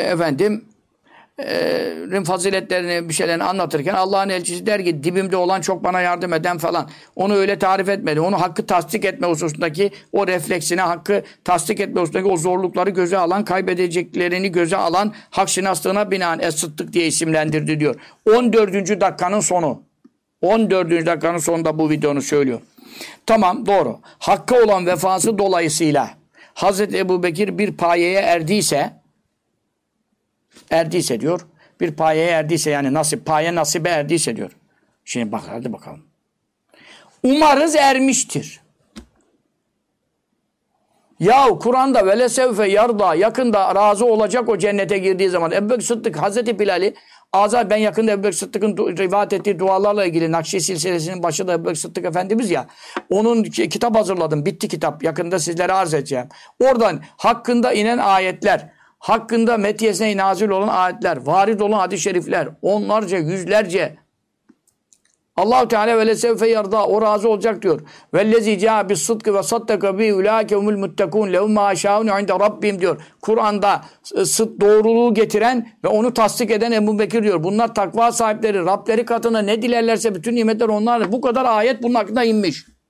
faziletlerini bir şeylerini anlatırken Allah'ın elçisi der ki dibimde olan çok bana yardım eden falan. Onu öyle tarif etmedi. Onu hakkı tasdik etme hususundaki o refleksine hakkı tasdik etme hususundaki o zorlukları göze alan, kaybedeceklerini göze alan hak şinaslığına binaen Es-Sıddık diye isimlendirdi diyor. 14. dakikanın sonu. 14. dakikanın sonunda bu videonu söylüyor. Tamam doğru. Hakka olan vefası dolayısıyla Hazreti Ebu Bekir bir payeye erdiyse diyor. Bir payeye erdiyse yani paye nasibe erdiyse diyor. Şimdi bak hadi bakalım. Umarız ermiştir. Yahu Kur'an'da vele sevfe yarda yakında razı olacak o cennete girdiği zaman. Ebu Bekir Sıddık Hazreti Bilal'i ben yakında Ebu Bekir Sıddık'ın rivayet ettiği dualarla ilgili Nakşi silsilesinin başı da Ebu Bekir Sıddık Efendimiz ya. Onun kitap hazırladım. Bitti kitap. Yakında sizlere arz edeceğim. Oradan hakkında inen ayetler, hakkında metiyesine nazil olan ayetler, varid olan hadis-i şerifler, onlarca, yüzlerce Allah-u Teala ve lesevfe yarda o razı olacak diyor. Vellezî câ bis-sıdkı ve saddaka bi ulâke humul muttekûn lehum mâ şâ'ûne inde rabbihim diyor. Kur'an'da doğruluğu getiren ve onu tasdik eden Ebu Bekir diyor. Bunlar takva sahipleri, Rableri katına ne dilerlerse bütün nimetler onlardır. Bu kadar ayet bunun hakkında inmiş.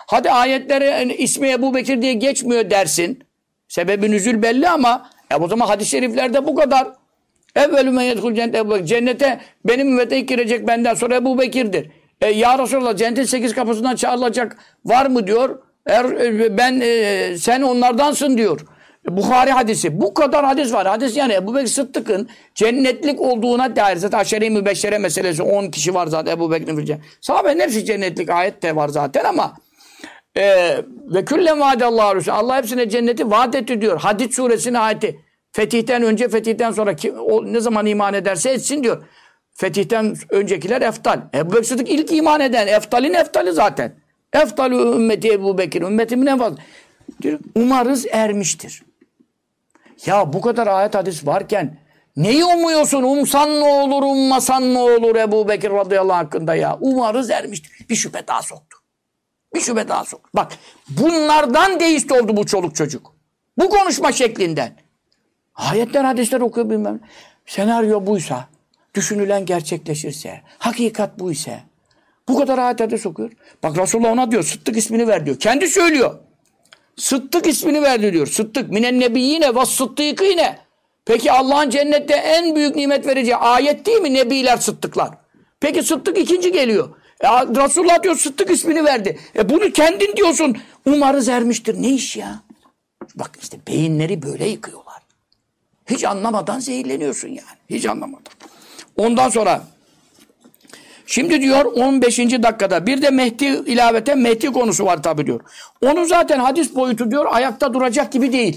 Hadi ayetleri ismi Ebu Bekir diye geçmiyor dersin. Sebebi nüzül belli ama o zaman hadis-i şeriflerde bu kadar. Evvelü men yedhul cennet Ebu Bekir. Cennete benim ümmete ilk girecek benden sonra Ebu Bekir'dir. Ya Resulallah cennetin 8 kapısından çağrılacak var mı diyor. Sen onlardansın diyor. Buhari hadisi. Bu kadar hadis var. Hadis yani Ebu Bekir Sıddık'ın cennetlik olduğuna dair. Zaten aşere-i mübeşşere meselesi. 10 kişi var zaten Ebu Bekir'in filce. Sahabenin hepsi cennetlik ayet de var zaten ama ve küllen vaadallahu Resulü. Allah hepsine cenneti vaat etti diyor. Hadid suresinin ayeti. Fetihten önce, fetihten sonra o ne zaman iman ederse etsin diyor. Fetihten öncekiler eftal. Ebu Bekir Sıddık ilk iman eden. Eftalin eftali zaten. Eftalü ümmeti Ebu Bekir. Ümmetimin en fazla. Diyor, umarız ermiştir. Ya bu kadar ayet hadis varken neyi umuyorsun? Umsan ne olur, ummasan ne olur Ebu Bekir radıyallahu anh hakkında ya. Umarız ermiştir. Bir şüphe daha soktu. Bir şüphe daha soktu. Bak bunlardan deist oldu bu çoluk çocuk. Bu konuşma şeklinden. Ayetler hadisler okuyor bilmem. Senaryo buysa, düşünülen gerçekleşirse, hakikat buysa, bu kadar ayet hadis okuyor. Bak Resulullah ona diyor, Sıddık ismini ver diyor. Kendi söylüyor. Sıddık ismini verdi diyor. Sıddık minen nebiyyine ve sıddıkine. Peki Allah'ın cennette en büyük nimet vereceği ayet değil mi? Nebiler, sıddıklar. Peki Sıddık ikinci geliyor. Resulullah diyor Sıddık ismini verdi. Bunu kendin diyorsun. Umarız ermiştir. Ne iş ya? Bak işte beyinleri böyle yıkıyorlar. Hiç anlamadan zehirleniyorsun yani. Hiç anlamadan. Ondan sonra şimdi diyor 15. dakikada bir de Mehdi ilaveten Mehdi konusu var tabi diyor. Onu zaten hadis boyutu diyor ayakta duracak gibi değil.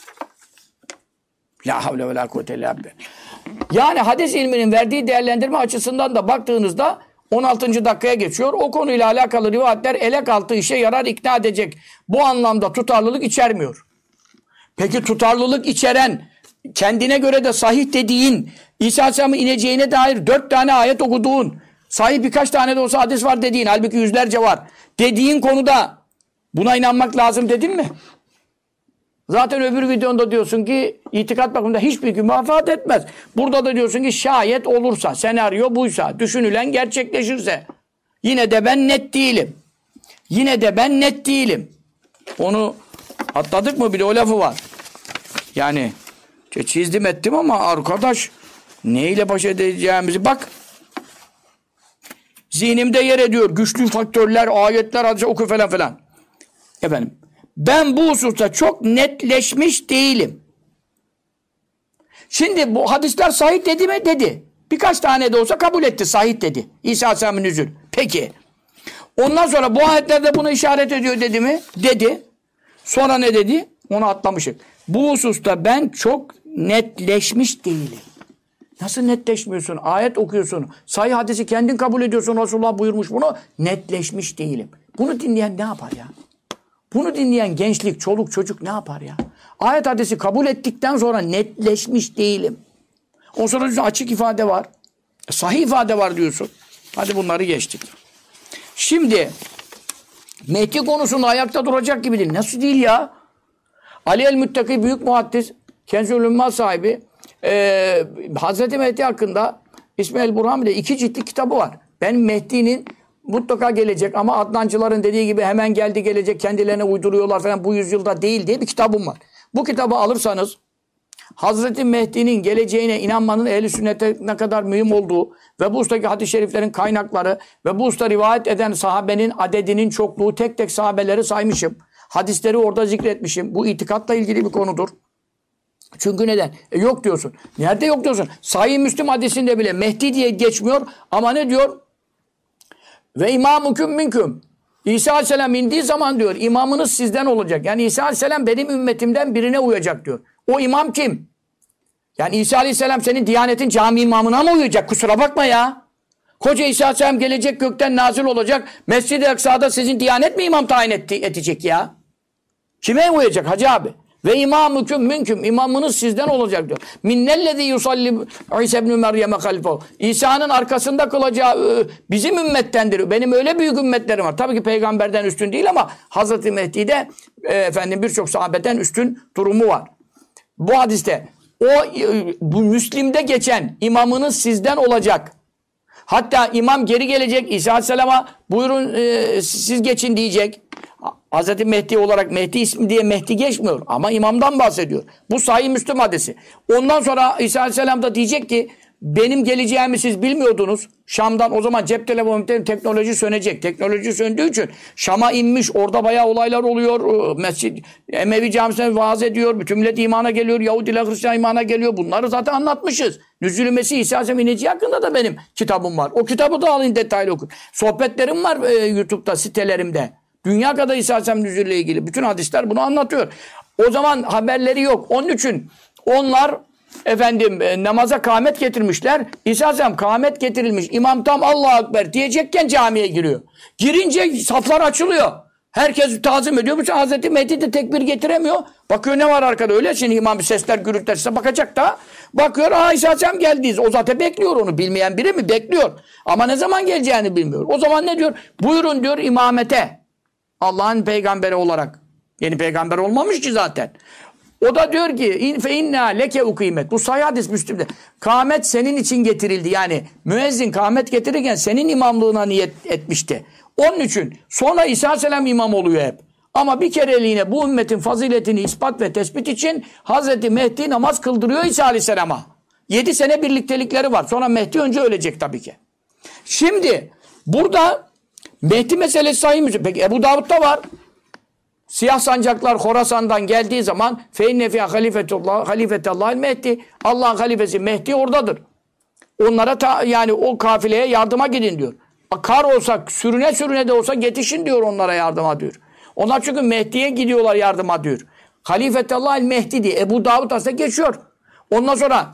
La havle ve la kuvvete illa billah. Yani hadis ilminin verdiği değerlendirme açısından da baktığınızda 16. dakikaya geçiyor. O konuyla alakalı rivayetler elek altı işe yarar ikna edecek. Bu anlamda tutarlılık içermiyor. Peki tutarlılık içeren kendine göre de sahih dediğin İsa Aleyhisselam'ın ineceğine dair 4 tane ayet okuduğun sahih birkaç tane de olsa hadis var dediğin halbuki yüzlerce var dediğin konuda buna inanmak lazım dedin mi? Zaten öbür videonda diyorsun ki itikat bakımında hiçbir hüküm vaat etmez. Burada da diyorsun ki şayet olursa, senaryo buysa, düşünülen gerçekleşirse yine de ben net değilim. Yine de ben net değilim. Onu atladık mı? Bir de o lafı var. Yani çizdim ettim ama arkadaş neyle baş edeceğimizi bak. Zihnimde yer ediyor. Güçlü faktörler, ayetler, hadise oku falan filan. Efendim ben bu hususta çok netleşmiş değilim. Şimdi bu hadisler sahih dedi mi? Dedi. Birkaç tane de olsa kabul etti. Sahih dedi. İsa Aleyhisselam'ın nüzul. Peki. Ondan sonra bu ayetlerde buna işaret ediyor dedi mi? Dedi. Sonra ne dedi? Onu atlamışık. Bu hususta ben çok netleşmiş değilim. Nasıl netleşmiyorsun? Ayet okuyorsun. Sahih hadisi kendin kabul ediyorsun. Resulullah buyurmuş bunu. Netleşmiş değilim. Bunu dinleyen ne yapar ya? Bunu dinleyen gençlik, çoluk, çocuk ne yapar ya? Ayet hadisi kabul ettikten sonra netleşmiş değilim. O sonra diyorsun açık ifade var. Sahih ifade var diyorsun. Hadi bunları geçtik. Şimdi Mehdi konusunda ayakta duracak gibi değil. Nasıl değil ya? Ali el-Müttaki büyük muhaddis, Kenzül Ümmal sahibi Hazreti Mehdi hakkında İsmail Burhami'de 2 ciltlik kitabı var. Ben Mehdi'nin mutlaka gelecek ama Adnancıların dediği gibi hemen geldi gelecek kendilerine uyduruyorlar falan bu yüzyılda değil diye bir kitabım var. Bu kitabı alırsanız Hazreti Mehdi'nin geleceğine inanmanın ehl-i sünnete ne kadar mühim olduğu ve bu ustaki hadis-i şeriflerin kaynakları ve bu usta rivayet eden sahabenin adedinin çokluğu tek tek sahabeleri saymışım. Hadisleri orada zikretmişim. Bu itikatla ilgili bir konudur. Çünkü neden? Yok diyorsun. Nerede yok diyorsun? Sahih Müslim hadisinde bile Mehdi diye geçmiyor ama ne diyor? Ve imamüküm minküm. İsa Aleyhisselam indiği zaman diyor imamınız sizden olacak. Yani İsa Aleyhisselam benim ümmetimden birine uyacak diyor. O imam kim? Yani İsa Aleyhisselam senin Diyanet'in cami imamına mı uyacak? Kusura bakma ya. Koca İsa Aleyhisselam gelecek gökten nazil olacak. Mescid-i Aksa'da sizin Diyanet mi imam tayin edecek ya? Kime uyacak hacı abi? Ve imamüküm minküm. İmamınız sizden olacak diyor. Minnellezî yusalli İsa ibn Meryem'e halifehu. İsa'nın arkasında kılacağı bizim ümmettendir. Benim öyle büyük ümmetlerim var. Tabii ki peygamberden üstün değil ama Hazreti Mehdi'de birçok sahabeden üstün durumu var. Bu hadiste bu Müslim'de geçen imamınız sizden olacak. Hatta imam geri gelecek İsa Aleyhisselam'a buyurun siz geçin diyecek. Hazreti Mehdi olarak Mehdi ismi diye Mehdi geçmiyor. Ama imamdan bahsediyor. Bu Sahih Müslüm hadisi. Ondan sonra İsa Aleyhisselam da diyecek ki benim geleceğimi siz bilmiyordunuz. Şam'dan o zaman cep telefonu teknoloji sönecek. Teknoloji söndüğü için Şam'a inmiş. Orada bayağı olaylar oluyor. Mescid, Emevi Camisi'ne vaaz ediyor. Bütün millet imana geliyor. Yahudiler Hristiyan imana geliyor. Bunları zaten anlatmışız. Nüzul-i Mesih İsa Aleyhisselam ineceği hakkında da benim kitabım var. O kitabı da alın detaylı okuyun. Sohbetlerim var YouTube'da, sitelerimde. Dünya kadar İsa Aleyhisselam nüzulüyle ilgili. Bütün hadisler bunu anlatıyor. O zaman haberleri yok. Onun için onlar namaza kâhmet getirmişler. İsa Aleyhisselam kâhmet getirilmiş. İmam tam Allahu Ekber diyecekken camiye giriyor. Girince saflar açılıyor. Herkes tazim ediyor. Bu Hazreti Mehdi de tekbir getiremiyor. Bakıyor ne var arkada öyle. Şimdi imam bir sesler gürültürse bakacak da. Bakıyor İsa Aleyhisselam geldi. O zaten bekliyor onu. Bilmeyen biri mi? Bekliyor. Ama ne zaman geleceğini bilmiyor. O zaman ne diyor? Buyurun diyor imamete. Allah'ın peygamberi olarak. Yeni peygamber olmamış ki zaten. O da diyor ki fe inna leke ukimet. Bu sahih hadis Müslim'de. Kâhmet senin için getirildi. Yani müezzin kâhmet getirirken senin imamlığına niyet etmişti. Onun için sonra İsa Aleyhisselam imam oluyor hep. Ama bir kereliğine bu ümmetin faziletini ispat ve tespit için Hazreti Mehdi namaz kıldırıyor İsa Aleyhisselam'a. 7 sene birliktelikleri var. Sonra Mehdi önce ölecek tabii ki. Şimdi burada Mehdi meselesi sahih mi? Peki Ebu Davud'da var. Siyah sancaklar Horasan'dan geldiği zaman feinne fiyâ halifetallâhil Mehdi. Allah'ın halifesi Mehdi oradadır. Onlara yani o kafileye yardıma gidin diyor. Kar olsa sürüne sürüne de olsa yetişin diyor onlara yardıma diyor. Onlar çünkü Mehdi'ye gidiyorlar yardıma diyor. Halifetallâhil Mehdi diye Ebu Davud aslında geçiyor. Ondan sonra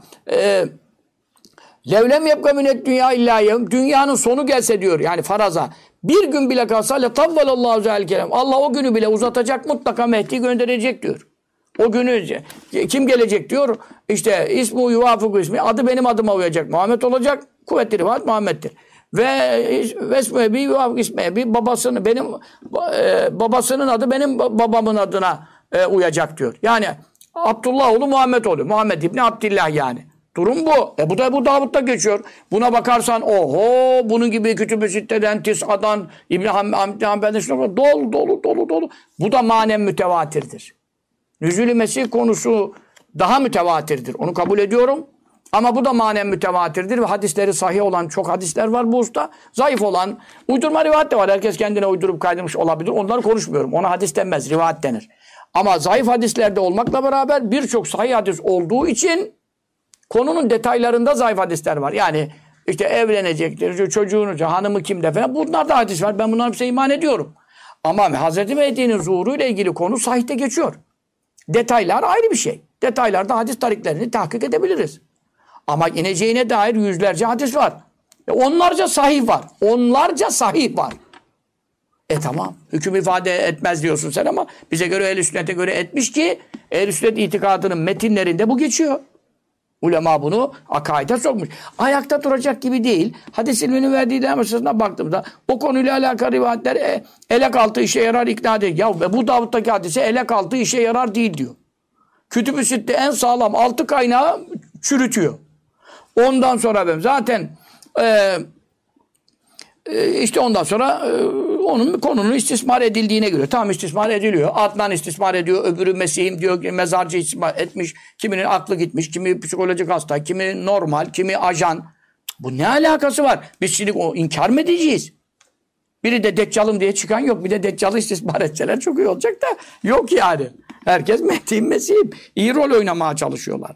levlem yebka minet dünya illa yevm. Dünyanın sonu gelse diyor yani faraza. Bir gün bile kalsa letavvalallahu zâl kerem. Allah o günü bile uzatacak mutlaka Mehdi gönderecek diyor. O günü kim gelecek diyor. İşte ismu yuvafıku ismi. Adı benim adıma uyacak. Muhammed olacak. Kuvvetli rivayet Muhammed'dir. Ve ismi ebi yuvafıku ismi ebi. Babasının adı benim babamın adına uyacak diyor. Yani Abdullah oğlu Muhammed oluyor. Muhammed İbni Abdillah yani. Durum bu. Bu da Ebu Davud'da geçiyor. Buna bakarsan oho bunun gibi Kütüb-i Sitte'den, Tis'a'dan, İbn-i Hanbel'den dolu. Bu da manen mütevatirdir. Nüzul-i Mesih konusu daha mütevatirdir. Onu kabul ediyorum. Ama bu da manen mütevatirdir ve hadisleri sahih olan çok hadisler var bu usta. Zayıf olan uydurma rivayet de var. Herkes kendine uydurup kaydırmış olabilir. Onları konuşmuyorum. Ona hadis denmez. Rivayet denir. Ama zayıf hadislerde olmakla beraber birçok sahih hadis olduğu için konunun detaylarında zayıf hadisler var. Yani işte evlenecektir, çocuğunu, hanımı kimde falan. Bunlarda hadis var. Ben bunların hepsine iman ediyorum. Ama Hazreti Mehdi'nin zuhuruyla ilgili konu sahihte geçiyor. Detaylar ayrı bir şey. Detaylarda hadis tariklerini tahkik edebiliriz. Ama ineceğine dair yüzlerce hadis var. Onlarca sahih var. Onlarca sahih var. Tamam. Hüküm ifade etmez diyorsun sen ama bize göre Ehl-i Sünnet'e göre etmiş ki Ehl-i Sünnet itikadının metinlerinde bu geçiyor. Ulema bunu akaide sokmuş. Ayakta duracak gibi değil. Hadis ilminin verdiği dersine baktığımda o konuyla alakalı rivayetler elek altı işe yarar ikna değil. Ya bu Davud'daki hadise elek altı işe yarar değil diyor. Kütüb-ü Sitte en sağlam 6 kaynağı çürütüyor. Ondan sonra zaten işte ondan sonra onun konunun istismar edildiğine göre. Tamam istismar ediliyor. Adnan istismar ediyor. Öbürü Mesih'im diyor. Mezarcı istismar etmiş. Kiminin aklı gitmiş. Kimi psikolojik hasta. Kimi normal. Kimi ajan. Bu ne alakası var? Biz şimdi o inkar mı edeceğiz? Biri de Deccal'ım diye çıkan yok. Bir de Deccal'ı istismar etseler çok iyi olacak da yok yani. Herkes Mehdi'yim Mesih'im. İyi rol oynamaya çalışıyorlar.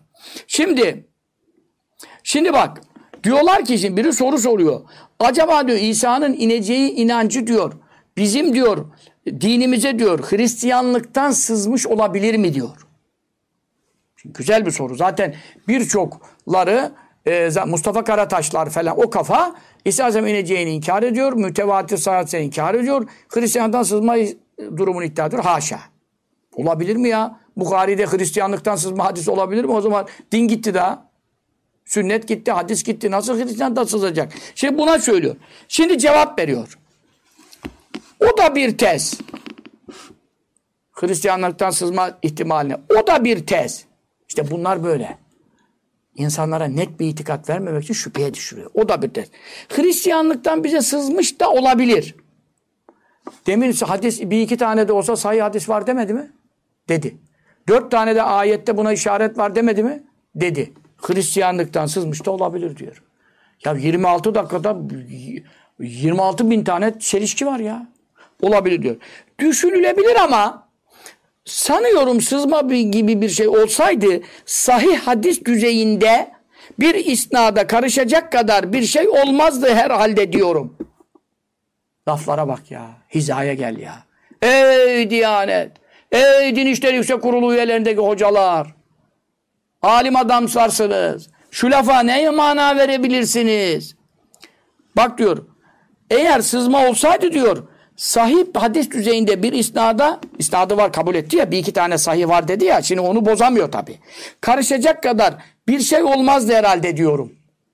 Şimdi bak. Diyorlar ki şimdi biri soru soruyor. Acaba diyor İsa'nın ineceği inancı diyor. Bizim diyor dinimize diyor Hristiyanlıktan sızmış olabilir mi diyor. Şimdi güzel bir soru. Zaten birçokları Mustafa Karataşlar falan o kafa İsa Aleyhisselam ineceğini inkar ediyor. Mütevatir sahihatini inkar ediyor. Hristiyanlıktan sızma durumunu iddia ediyor. Haşa. Olabilir mi ya? Bukhari'de Hristiyanlıktan sızma hadisi olabilir mi? O zaman din gitti daha. Sünnet gitti, hadis gitti. Nasıl Hristiyan'dan sızacak? Şimdi buna söylüyor. Şimdi cevap veriyor. O da bir tez. Hristiyanlıktan sızma ihtimaline. O da bir tez. İşte bunlar böyle. İnsanlara net bir itikat vermemek için şüpheye düşürüyor. O da bir tez. Hristiyanlıktan bize sızmış da olabilir. Demin hadis bir iki tane de olsa sahih hadis var demedi mi? Dedi. 4 tane de ayette buna işaret var demedi mi? Dedi. Hristiyanlıktan sızmış da olabilir diyor. Ya 26 dakikada 26 bin tane çelişki var ya. Olabilir diyor. Düşünülebilir ama sanıyorum sızma gibi bir şey olsaydı sahih hadis düzeyinde bir isnada karışacak kadar bir şey olmazdı herhalde diyorum. Laflara bak ya. Hizaya gel ya. Ey Diyanet! Ey Din İşleri Yüksek Kurulu üyelerindeki hocalar! Alim adamsarsınız. Şu lafa ne mana verebilirsiniz? Bak diyor. Eğer sızma olsaydı diyor sahih hadis düzeyinde bir isnadı var kabul etti ya bir iki tane sahih var dedi ya şimdi onu bozamıyor tabii. Karışacak kadar bir şey olmazdı herhalde diyorum.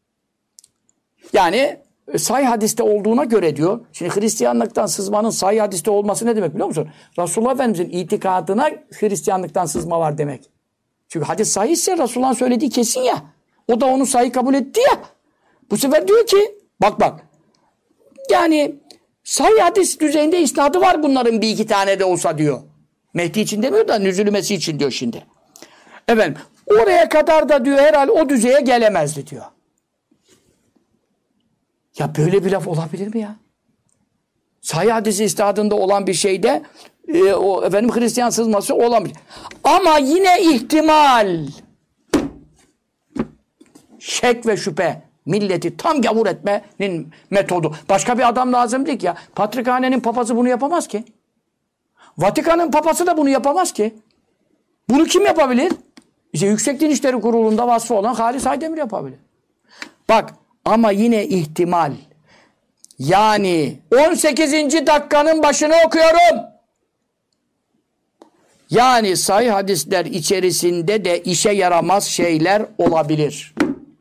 Yani sahih hadiste olduğuna göre diyor. Şimdi Hristiyanlıktan sızmanın sahih hadiste olması ne demek biliyor musun? Resulullah Efendimizin itikadına Hristiyanlıktan sızma var demek. Çünkü hadis sahihse Resulullah'ın söylediği kesin ya. O da onu sahih kabul etti ya. Bu sefer diyor ki bak. Yani sahih hadis düzeyinde isnadı var bunların bir iki tane de olsa diyor. Mehdi için demiyor da nüzülümesi için diyor şimdi. Efendim oraya kadar da diyor herhalde o düzeye gelemezdi diyor. Ya böyle bir laf olabilir mi ya? Sahih hadisi istihadında olan bir şeyde o efendim Hristiyan sızması olamıyor. Ama yine ihtimal şek ve şüphe milleti tam gavur etmenin metodu. Başka bir adam lazım değil ki ya. Patrikhanenin papası bunu yapamaz ki. Vatikan'ın papası da bunu yapamaz ki. Bunu kim yapabilir? İşte Yüksek Din İşleri Kurulu'nda vasfı olan Halis Aydemir yapabilir. Bak ama yine ihtimal. Yani 18. dakikanın başını okuyorum. Yani sahih hadisler içerisinde de işe yaramaz şeyler olabilir.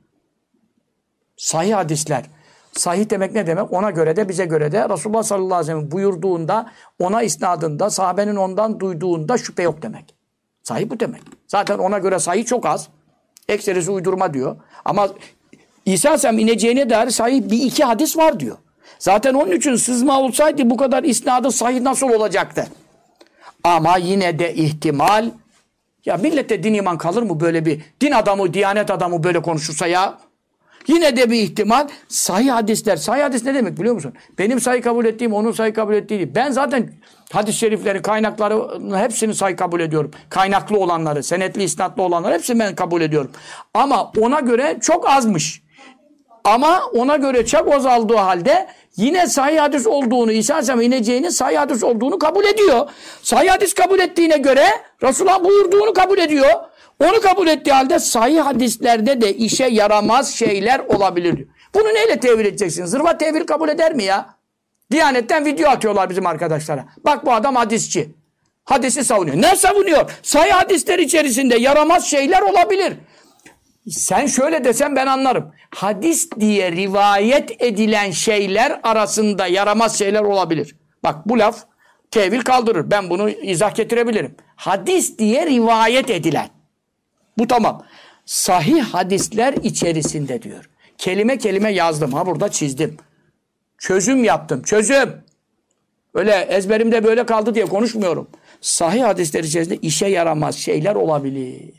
Sahih hadisler. Sahih demek ne demek? Ona göre de bize göre de Resulullah sallallahu aleyhi ve sellem buyurduğunda ona isnadında sahabenin ondan duyduğunda şüphe yok demek. Sahih bu demek. Zaten ona göre sahih çok az. Ekserisi uydurma diyor. Ama İsa Aleyhisselam ineceğine dair sahih bir iki hadis var diyor. Zaten onun için sızma olsaydı bu kadar isnadı sahih nasıl olacaktı? Ama yine de ihtimal ya millette din iman kalır mı böyle bir din adamı, diyanet adamı böyle konuşursa ya? Yine de bir ihtimal sahih hadisler. Sahih hadis ne demek biliyor musun? Benim sahih kabul ettiğim onun sahih kabul ettiği değil. Ben zaten hadis-i şerifleri, kaynakları hepsini sahih kabul ediyorum. Kaynaklı olanları, senetli, isnatlı olanları hepsini ben kabul ediyorum. Ama ona göre çok azmış. Ama ona göre çok azaldığı halde yine sahih hadis olduğunu, İsa Aleyhisselam ineceğinin sahih hadis olduğunu kabul ediyor. Sahih hadis kabul ettiğine göre Resulullah buyurduğunu kabul ediyor. Onu kabul ettiği halde sahih hadislerde de işe yaramaz şeyler olabilir diyor. Bunu neyle tevil edeceksin? Zırva tevil kabul eder mi ya? Diyanetten video atıyorlar bizim arkadaşlara. Bak bu adam hadisçi. Hadisi savunuyor. Ne savunuyor? Sahih hadisler içerisinde yaramaz şeyler olabilir. Sen şöyle desen ben anlarım. Hadis diye rivayet edilen şeyler arasında yaramaz şeyler olabilir. Bak bu laf tevil kaldırır. Ben bunu izah getirebilirim. Hadis diye rivayet edilen. Bu tamam. Sahih hadisler içerisinde diyor. Kelime kelime yazdım. Ha burada çizdim. Çözüm yaptım. Çözüm. Öyle ezberimde böyle kaldı diye konuşmuyorum. Sahih hadisler içerisinde işe yaramaz şeyler olabilir.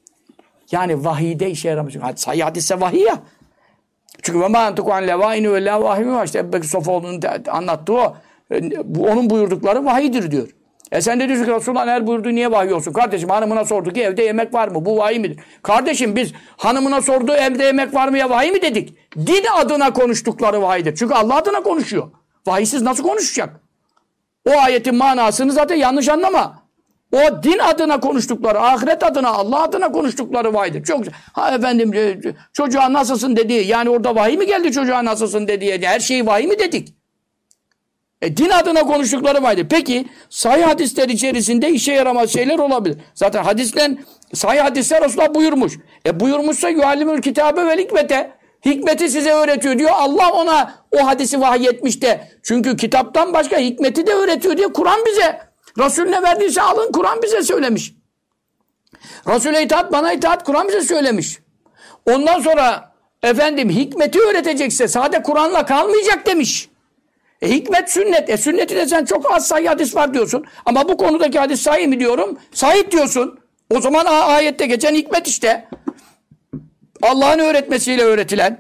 Yani vahiyde işe yaramaz. Sahih hadisse vahiy ya. Çünkü ve mâ entuku an levâinu ve lâ vahiyyu var. İşte Ebu Sofoğlu'nun anlattığı o. Onun buyurdukları vahidir diyor. Sen de diyorsun ki Resulullah her buyurduğu niye vahiy olsun? Kardeşim hanımına sordu ki evde yemek var mı? Bu vahiy midir? Kardeşim biz hanımına sordu evde yemek var mı ya vahiy mi dedik? Din adına konuştukları vahiydir. Çünkü Allah adına konuşuyor. Vahiysiz nasıl konuşacak? O ayetin manasını zaten yanlış anlama. O din adına konuştukları, ahiret adına, Allah adına konuştukları vahiydir. Çok güzel. Ha efendim çocuğa nasılsın dediği, yani orada vahiy mi geldi çocuğa nasılsın dediği, her şeyi vahiy mi dedik? Din adına konuştukları vahiydir. Peki sahih hadisler içerisinde işe yaramaz şeyler olabilir. Zaten sahih hadisler Resulullah buyurmuş. Buyurmuşsa yuallimül kitabe vel hikmete. Hikmeti size öğretiyor diyor. Allah ona o hadisi vahyetmiş de. Çünkü kitaptan başka hikmeti de öğretiyor diye Kur'an bize. Resulüne verdiyse alın Kur'an bize söylemiş. Resul'e itaat bana itaat Kur'an bize söylemiş. Ondan sonra efendim hikmeti öğretecekse sade Kur'an'la kalmayacak demiş. Hikmet sünnet. Sünneti de sen çok az sahih hadis var diyorsun. Ama bu konudaki hadis sahih mi diyorum? Sahih diyorsun. O zaman ayette geçen hikmet işte. Allah'ın öğretmesiyle öğretilen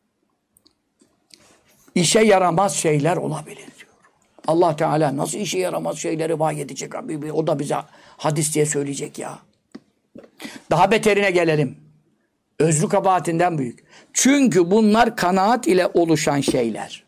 işe yaramaz şeyler olabilir diyor. Allah Teala nasıl işe yaramaz şeyleri vahiy edecek abi? O da bize hadis diye söyleyecek ya. Daha beterine gelelim. Özrü kabahatinden büyük. Çünkü bunlar kanaat ile oluşan şeyler.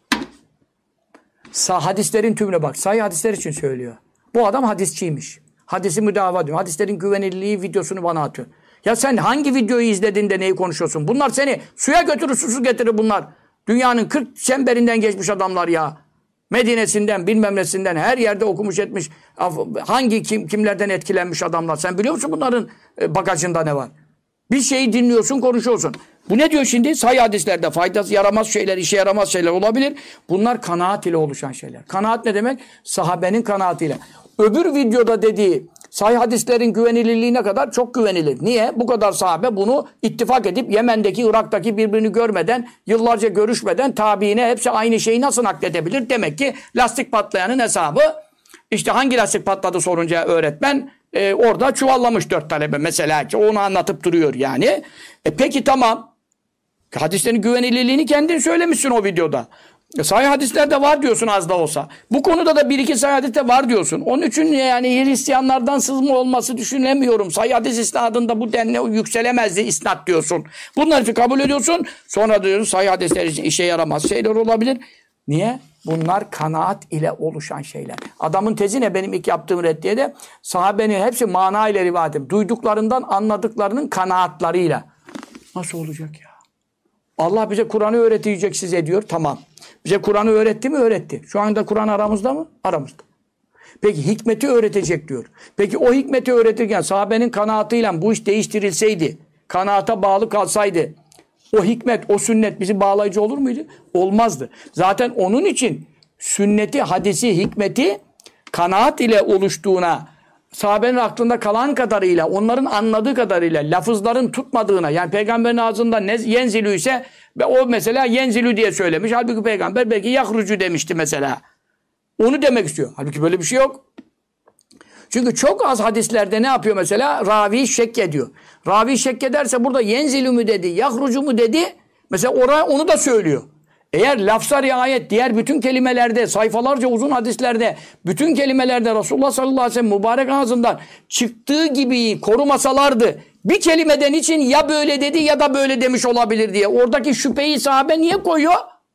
Hadislerin tümüne bak. Sahih hadisler için söylüyor. Bu adam hadisçiymiş. Hadisi müdava diyor. Hadislerin güvenilirliği videosunu bana atıyor. Ya sen hangi videoyu izledin de neyi konuşuyorsun? Bunlar seni suya götürür, susuz getirir bunlar. Dünyanın 40 çemberinden geçmiş adamlar ya. Medine'sinden, bilmem nesinden her yerde okumuş etmiş. Hangi kimlerden etkilenmiş adamlar. Sen biliyor musun bunların bagajında ne var? Bir şeyi dinliyorsun, konuşuyorsun. Bu ne diyor şimdi? Sahih hadislerde faydası yaramaz şeyler, işe yaramaz şeyler olabilir. Bunlar kanaat ile oluşan şeyler. Kanaat ne demek? Sahabenin kanaatiyle. Öbür videoda dediği sahih hadislerin güvenilirliğine kadar çok güvenilir. Niye? Bu kadar sahabe bunu ittifak edip Yemen'deki, Irak'taki birbirini görmeden, yıllarca görüşmeden tabiine hepsi aynı şeyi nasıl nakledebilir? Demek ki lastik patlayanın hesabı, işte hangi lastik patladı sorunca öğretmen orada çuvallamış 4 talebe mesela ki onu anlatıp duruyor yani. Peki tamam. Hadislerin güvenilirliğini kendin söylemişsin o videoda. Sahih hadislerde var diyorsun az da olsa. Bu konuda da bir iki sahih hadiste var diyorsun. Onun için yani Hristiyanlardan sızma olması düşünemiyorum. Sahih hadis isnadında bu denli yükselemezdi isnat diyorsun. Bunları kabul ediyorsun. Sonra diyorsun sahih hadisler için işe yaramaz şeyler olabilir. Niye? Bunlar kanaat ile oluşan şeyler. Adamın tezi ne benim ilk yaptığım reddiyede? Sahabenin hepsi mana ile rivayet edip duyduklarından anladıklarının kanaatlarıyla. Nasıl olacak ya? Allah bize Kur'an'ı öğretecek size diyor. Tamam. Bize Kur'an'ı öğretti mi? Öğretti. Şu anda Kur'an aramızda mı? Aramızda. Peki hikmeti öğretecek diyor. Peki o hikmeti öğretirken sahabenin kanaatıyla bu iş değiştirilseydi, kanaata bağlı kalsaydı, o hikmet, o sünnet bizi bağlayıcı olur muydu? Olmazdı. Zaten onun için sünneti, hadisi, hikmeti kanaat ile oluştuğuna, sahabenin aklında kalan kadarıyla, onların anladığı kadarıyla, lafızların tutmadığına, yani peygamberin ağzında yenzilü ise o mesela yenzilü diye söylemiş. Halbuki peygamber belki yahrucu demişti mesela. Onu demek istiyor. Halbuki böyle bir şey yok. Çünkü çok az hadislerde ne yapıyor mesela? Ravi şek ediyor. Ravi şek ederse burada yenzilü mü dedi, yahrucu mu dedi? Mesela oraya onu da söylüyor. Eğer lafza riayet diğer bütün kelimelerde, sayfalarca uzun hadislerde, bütün kelimelerde Resulullah sallallahu aleyhi ve sellem mübarek ağzından çıktığı gibi korumasalardı, bir kelimeden için ya böyle dedi ya da böyle demiş olabilir diye. Oradaki şüpheyi sahabe niye koyuyor?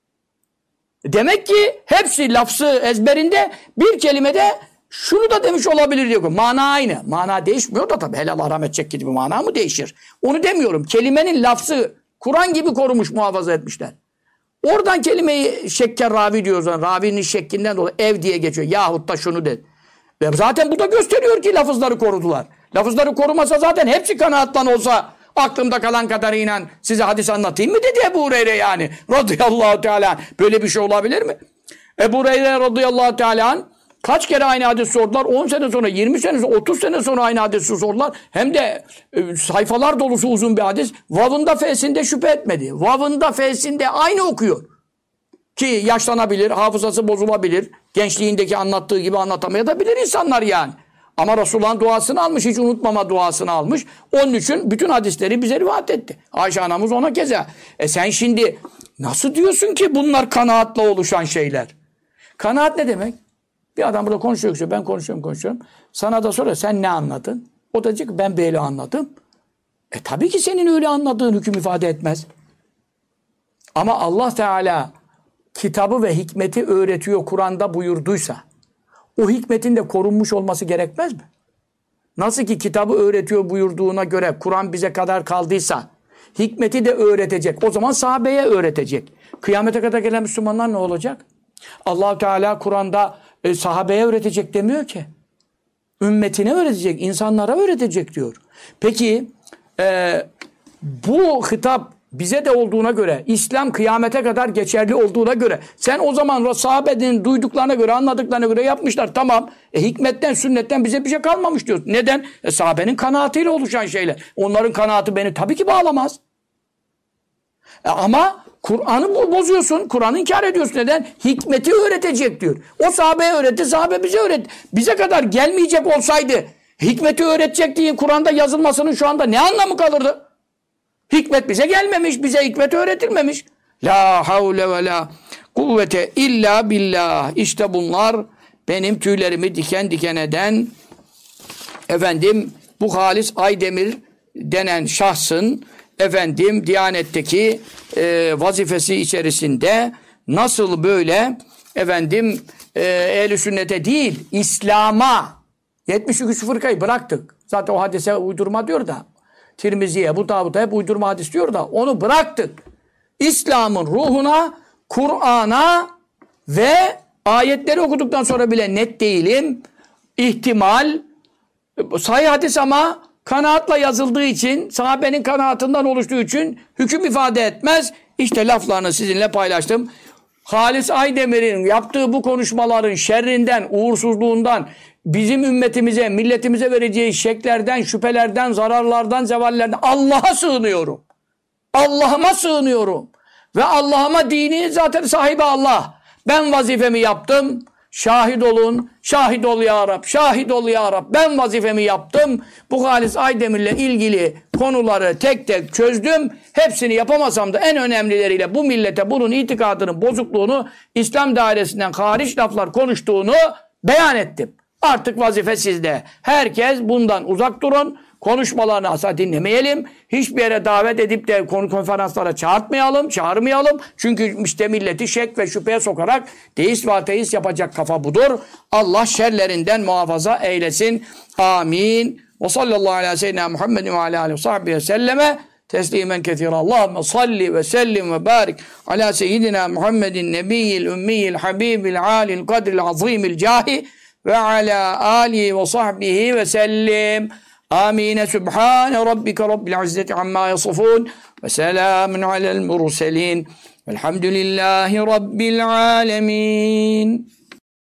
Demek ki hepsi lafzı ezberinde bir kelimede şunu da demiş olabilir diyor. Mana aynı. Mana değişmiyor da tabii helal haram edecek gibi mana mı değişir? Onu demiyorum. Kelimenin lafzı Kur'an gibi korumuş, muhafaza etmişler. Oradan kelimeyi şekker ravi diyoruz. Ravinin şekkinden dolayı ev diye geçiyor. Yahut da şunu dedi. Ve zaten bu da gösteriyor ki lafızları korudular. Lafızları korumasa zaten hepsi kanaattan olsa aklımda kalan kadarıyla size hadis anlatayım mı dedi Ebu Hureyre yani. Radıyallahu teala. Böyle bir şey olabilir mi? Ebu Hureyre radıyallahu teala kaç kere aynı hadis sordular? 10 sene sonra, 20 sene sonra, 30 sene sonra aynı hadisi sordular. Hem de sayfalar dolusu uzun bir hadis. Vavında fe'sinde şüphe etmedi. Vavında fe'sinde aynı okuyor. Ki yaşlanabilir, hafızası bozulabilir. Gençliğindeki anlattığı gibi anlatamayabilir insanlar yani. Ama Resulullah'ın duasını almış, hiç unutmama duasını almış. Onun için bütün hadisleri bize rivayet etti. Ayşe anamız ona keza. Sen şimdi nasıl diyorsun ki bunlar kanaatla oluşan şeyler? Kanaat ne demek? Bir adam burada konuşuyor, ben konuşuyorum. Sana da soruyor, sen ne anladın? O da diyor ki ben böyle anladım. Tabii ki senin öyle anladığın hüküm ifade etmez. Ama Allah Teala kitabı ve hikmeti öğretiyor, Kur'an'da buyurduysa, o hikmetin de korunmuş olması gerekmez mi? Nasıl ki kitabı öğretiyor buyurduğuna göre Kur'an bize kadar kaldıysa, hikmeti de öğretecek. O zaman sahabeye öğretecek. Kıyamete kadar gelen Müslümanlar ne olacak? Allah Teala Kur'an'da sahabeye öğretecek demiyor ki. Ümmetine öğretecek, insanlara öğretecek diyor. Peki bu hitap bize de olduğuna göre, İslam kıyamete kadar geçerli olduğuna göre, sen o zaman sahabenin duyduklarına göre, anladıklarına göre yapmışlar. Tamam. Hikmetten, sünnetten bize bir şey kalmamış diyor. Neden? Sahabenin kanaatiyle oluşan şeyler. Onların kanaati beni tabii ki bağlamaz. Ama Kur'an'ı bozuyorsun. Kur'an'ı inkar ediyorsun. Neden? Hikmeti öğretecek diyor. O sahabeye öğretti. Sahabe bize öğretti. Bize kadar gelmeyecek olsaydı hikmeti öğretecek diye Kur'an'da yazılmasının şu anda ne anlamı kalırdı? Hikmet bize gelmemiş. Bize hikmet öğretilmemiş. La havle ve la kuvvete illa billah. İşte bunlar benim tüylerimi diken diken eden bu Halis Aydemir denen şahsın Diyanet'teki vazifesi içerisinde nasıl böyle ehl-i sünnete değil İslam'a 73 fırkayı bıraktık. Zaten o hadise uydurma diyor da Tirmizi'ye, bu Davud'a hep uydurma hadis diyor da onu bıraktık. İslam'ın ruhuna, Kur'an'a ve ayetleri okuduktan sonra bile net değilim. İhtimal sahih hadis ama kanaatla yazıldığı için, sahabenin kanaatından oluştuğu için hüküm ifade etmez. İşte laflarını sizinle paylaştım. Halis Aydemir'in yaptığı bu konuşmaların şerrinden, uğursuzluğundan, bizim ümmetimize, milletimize vereceği şeklerden, şüphelerden, zararlardan, zevallerden Allah'a sığınıyorum. Allah'ıma sığınıyorum. Ve Allah'ıma dini zaten sahibi Allah. Ben vazifemi yaptım. Şahit olun. Şahit ol ya Rab. Şahit ol ya Rab. Ben vazifemi yaptım. Bu Halis Aydemir'le ilgili konuları tek tek çözdüm. Hepsini yapamasam da en önemlileriyle bu millete bunun itikadının bozukluğunu, İslam dairesinden hariç laflar konuştuğunu beyan ettim. Artık vazife sizde. Herkes bundan uzak durun. Konuşmalarını asla dinlemeyelim. Hiçbir yere davet edip de konferanslara çağırmayalım. Çünkü işte milleti şek ve şüpheye sokarak deist ve ateist yapacak kafa budur. Allah şerlerinden muhafaza eylesin. Amin. Ve sallallahu aleyhi ve seyyidina Muhammedin ve aleyhi ve sahbihi ve selleme teslimen kethira. Allahümme salli ve sellim ve barik ala seyyidina Muhammedin nebiyyil ümmiyil habibil alil kadril azimil cahi ve ala alihi ve sahbihi ve sellim. Amin. Subhane rabbike rabbil izzeti amma yasifun ve selamun alel murselin. Velhamdülillahi rabbil alemin.